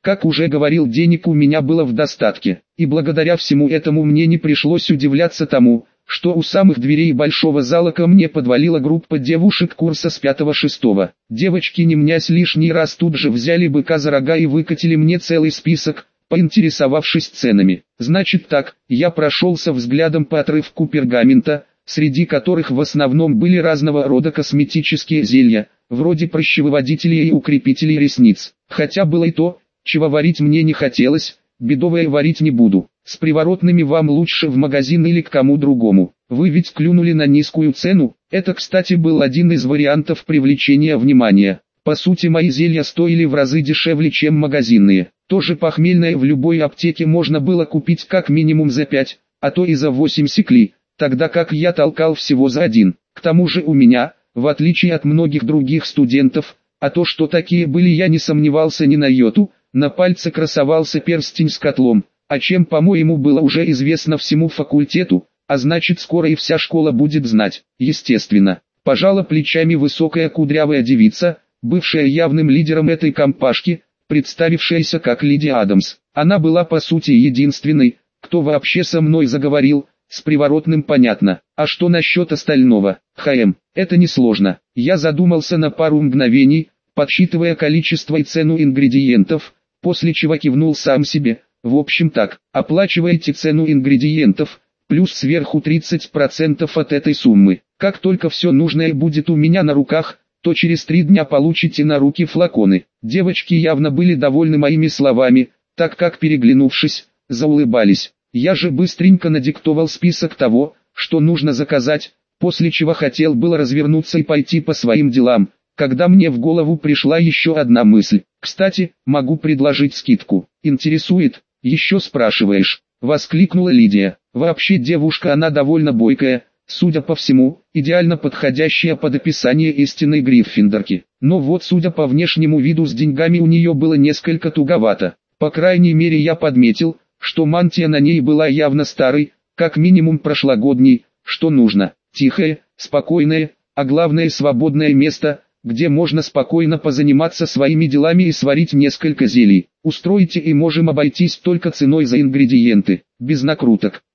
Speaker 1: Как уже говорил, денег у меня было в достатке, и благодаря всему этому мне не пришлось удивляться тому, что у самых дверей большого зала ко мне подвалила группа девушек курса с пятого-шестого. Девочки, не мнясь лишний раз, тут же взяли быка за рога и выкатили мне целый список, поинтересовавшись ценами. Значит так, я прошелся взглядом по отрывку пергамента, среди которых в основном были разного рода косметические зелья, вроде прыщевыводителей и укрепителей ресниц. Хотя было и то, чего варить мне не хотелось, бедовое варить не буду. С приворотными вам лучше в магазин или к кому другому. Вы ведь клюнули на низкую цену. Это, кстати, был один из вариантов привлечения внимания. По сути, мои зелья стоили в разы дешевле, чем магазинные. Тоже похмельное в любой аптеке можно было купить как минимум за пять, а то и за восемь секли, тогда как я толкал всего за один. К тому же у меня, в отличие от многих других студентов, а то что такие были, я не сомневался ни на йоту, на пальце красовался перстень с котлом, о чем, по-моему, было уже известно всему факультету, а значит, скоро и вся школа будет знать. Естественно, пожала плечами высокая кудрявая девица, бывшая явным лидером этой компашки, представившаяся как Лиди Адамс. Она была по сути единственной, кто вообще со мной заговорил. С приворотным понятно, а что насчет остального? Хм, это несложно. Я задумался на пару мгновений, подсчитывая количество и цену ингредиентов, после чего кивнул сам себе. В общем так, оплачиваете цену ингредиентов, плюс сверху тридцать процентов от этой суммы. Как только все нужное будет у меня на руках, то через три дня получите на руки флаконы. Девочки явно были довольны моими словами, так как, переглянувшись, заулыбались. Я же быстренько надиктовал список того, что нужно заказать, после чего хотел было развернуться и пойти по своим делам, когда мне в голову пришла еще одна мысль. Кстати, могу предложить скидку. Интересует? Еще спрашиваешь? Воскликнула Лидия. Вообще девушка она довольно бойкая, судя по всему, идеально подходящая под описание истинной гриффиндорки. Но вот судя по внешнему виду с деньгами у нее было несколько туговато. По крайней мере я подметил, что мантия на ней была явно старой, как минимум прошлогодней. Что нужно? Тихое, спокойное, а главное свободное место, где можно спокойно позаниматься своими делами и сварить несколько зелий. Устроите и можем обойтись только ценой за ингредиенты, без накруток.